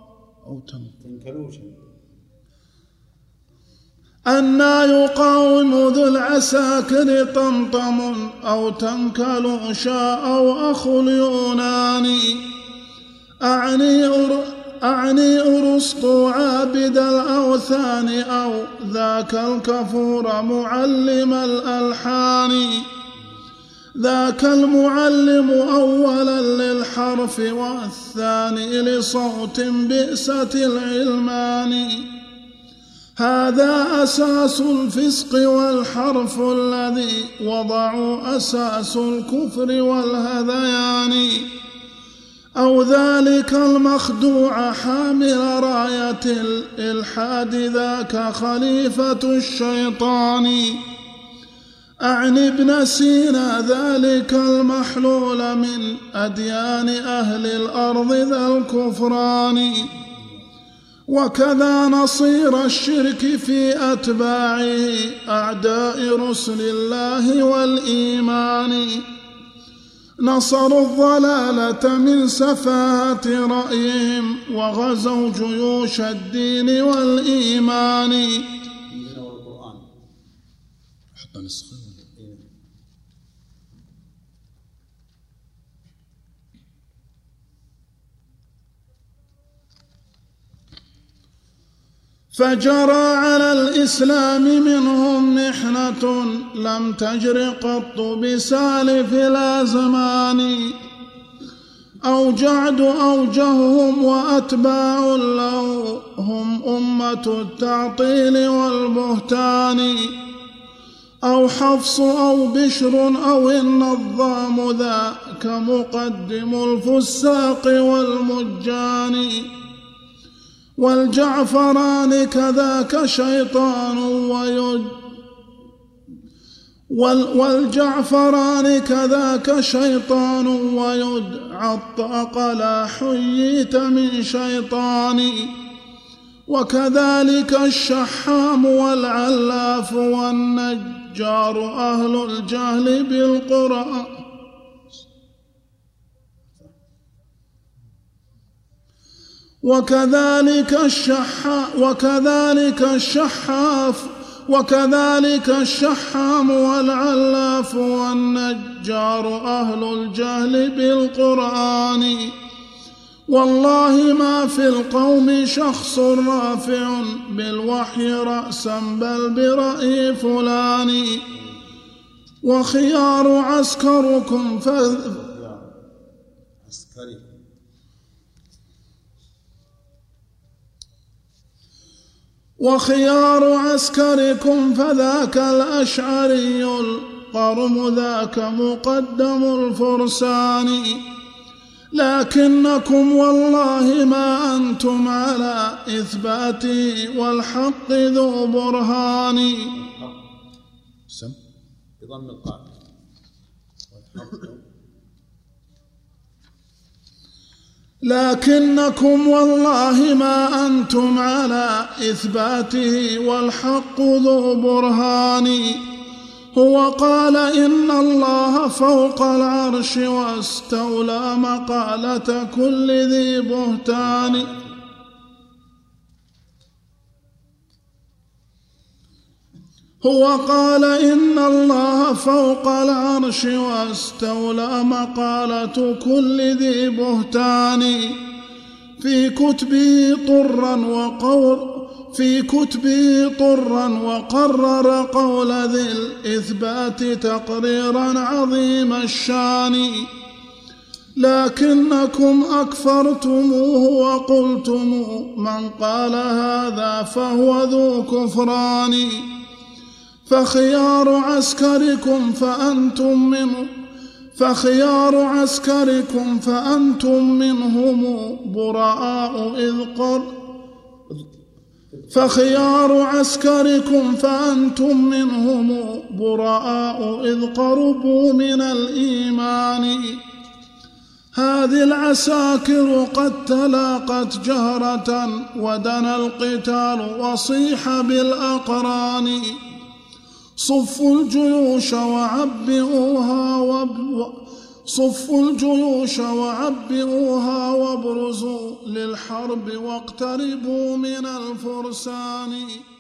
أنى يقاوم ذو العساكر طمطم أو تنكلوشا أو أخو اليونان أعني أرسطو عابد الأوثان أو ذاك الكفور معلم الألحان ذاك المعلم أولا للحرف والثاني لصوت بئست العلمان هذا أساس الفسق والحرف الذي وضعوا أساس الكفر والهذيان أو ذلك المخدوع حامل راية الإلحاد ذاك خليفة الشيطان أعني ابن سينا ذلك المحلول من أديان أهل الأرض ذا الكفران وكذا نصير الشرك في أتباعه أعداء رسل الله والإيمان نصروا الضلالة من سفاهة رأيهم وغزوا جيوش الدين والإيمان فجرى على الإسلام منهم محنة لم تجر قط بسالف الأزمان أوجعد أوجههم وأتباع له هم أمة التعطيل والبهتان أو حفص أو بشر أو النظام ذاك مقدم الفساق والمجان والجعفران كذاك شيطان والجعفران كذاك شيطان ويدعى الطاق لا حييت من شيطان وكذلك الشحام والعلاف والنجار أهل الجهل بالقرآن وكذلك الشحام والعلاف والنجار أهل الجهل بالقرآن والله ما في القوم شخص رافع بالوحي رأسا بل برأي فلان وخيار عسكركم وخيار عسكركم فذاك الأشعري القرم ذاك مقدم الفرسان لكنكم والله ما أنتم على إثباته والحق ذو برهان بضم القاف لكنكم والله ما أنتم على إثباته والحق ذو برهان هو قال إن الله فوق العرش واستولى مقالة كل ذي بهتان هو قال إن الله فوق العرش واستولى مقالة كل ذي بهتان في كتبه طرا وقرر قول ذي الإثبات تقريرا عظيم الشان لكنكم أكفرتموه وقلتم من قال هذا فهو ذو كفران فخيار عسكركم فأنتم منهم براء فخيار عسكركم فأنتم منهم براء إذ قربوا من الإيمان. هذه العساكر قد تلاقت جهرة ودنا القتال وصيح بالأقران. صفوا الجيوش وعبئوها وابرزوا للحرب واقتربوا من الفرسان.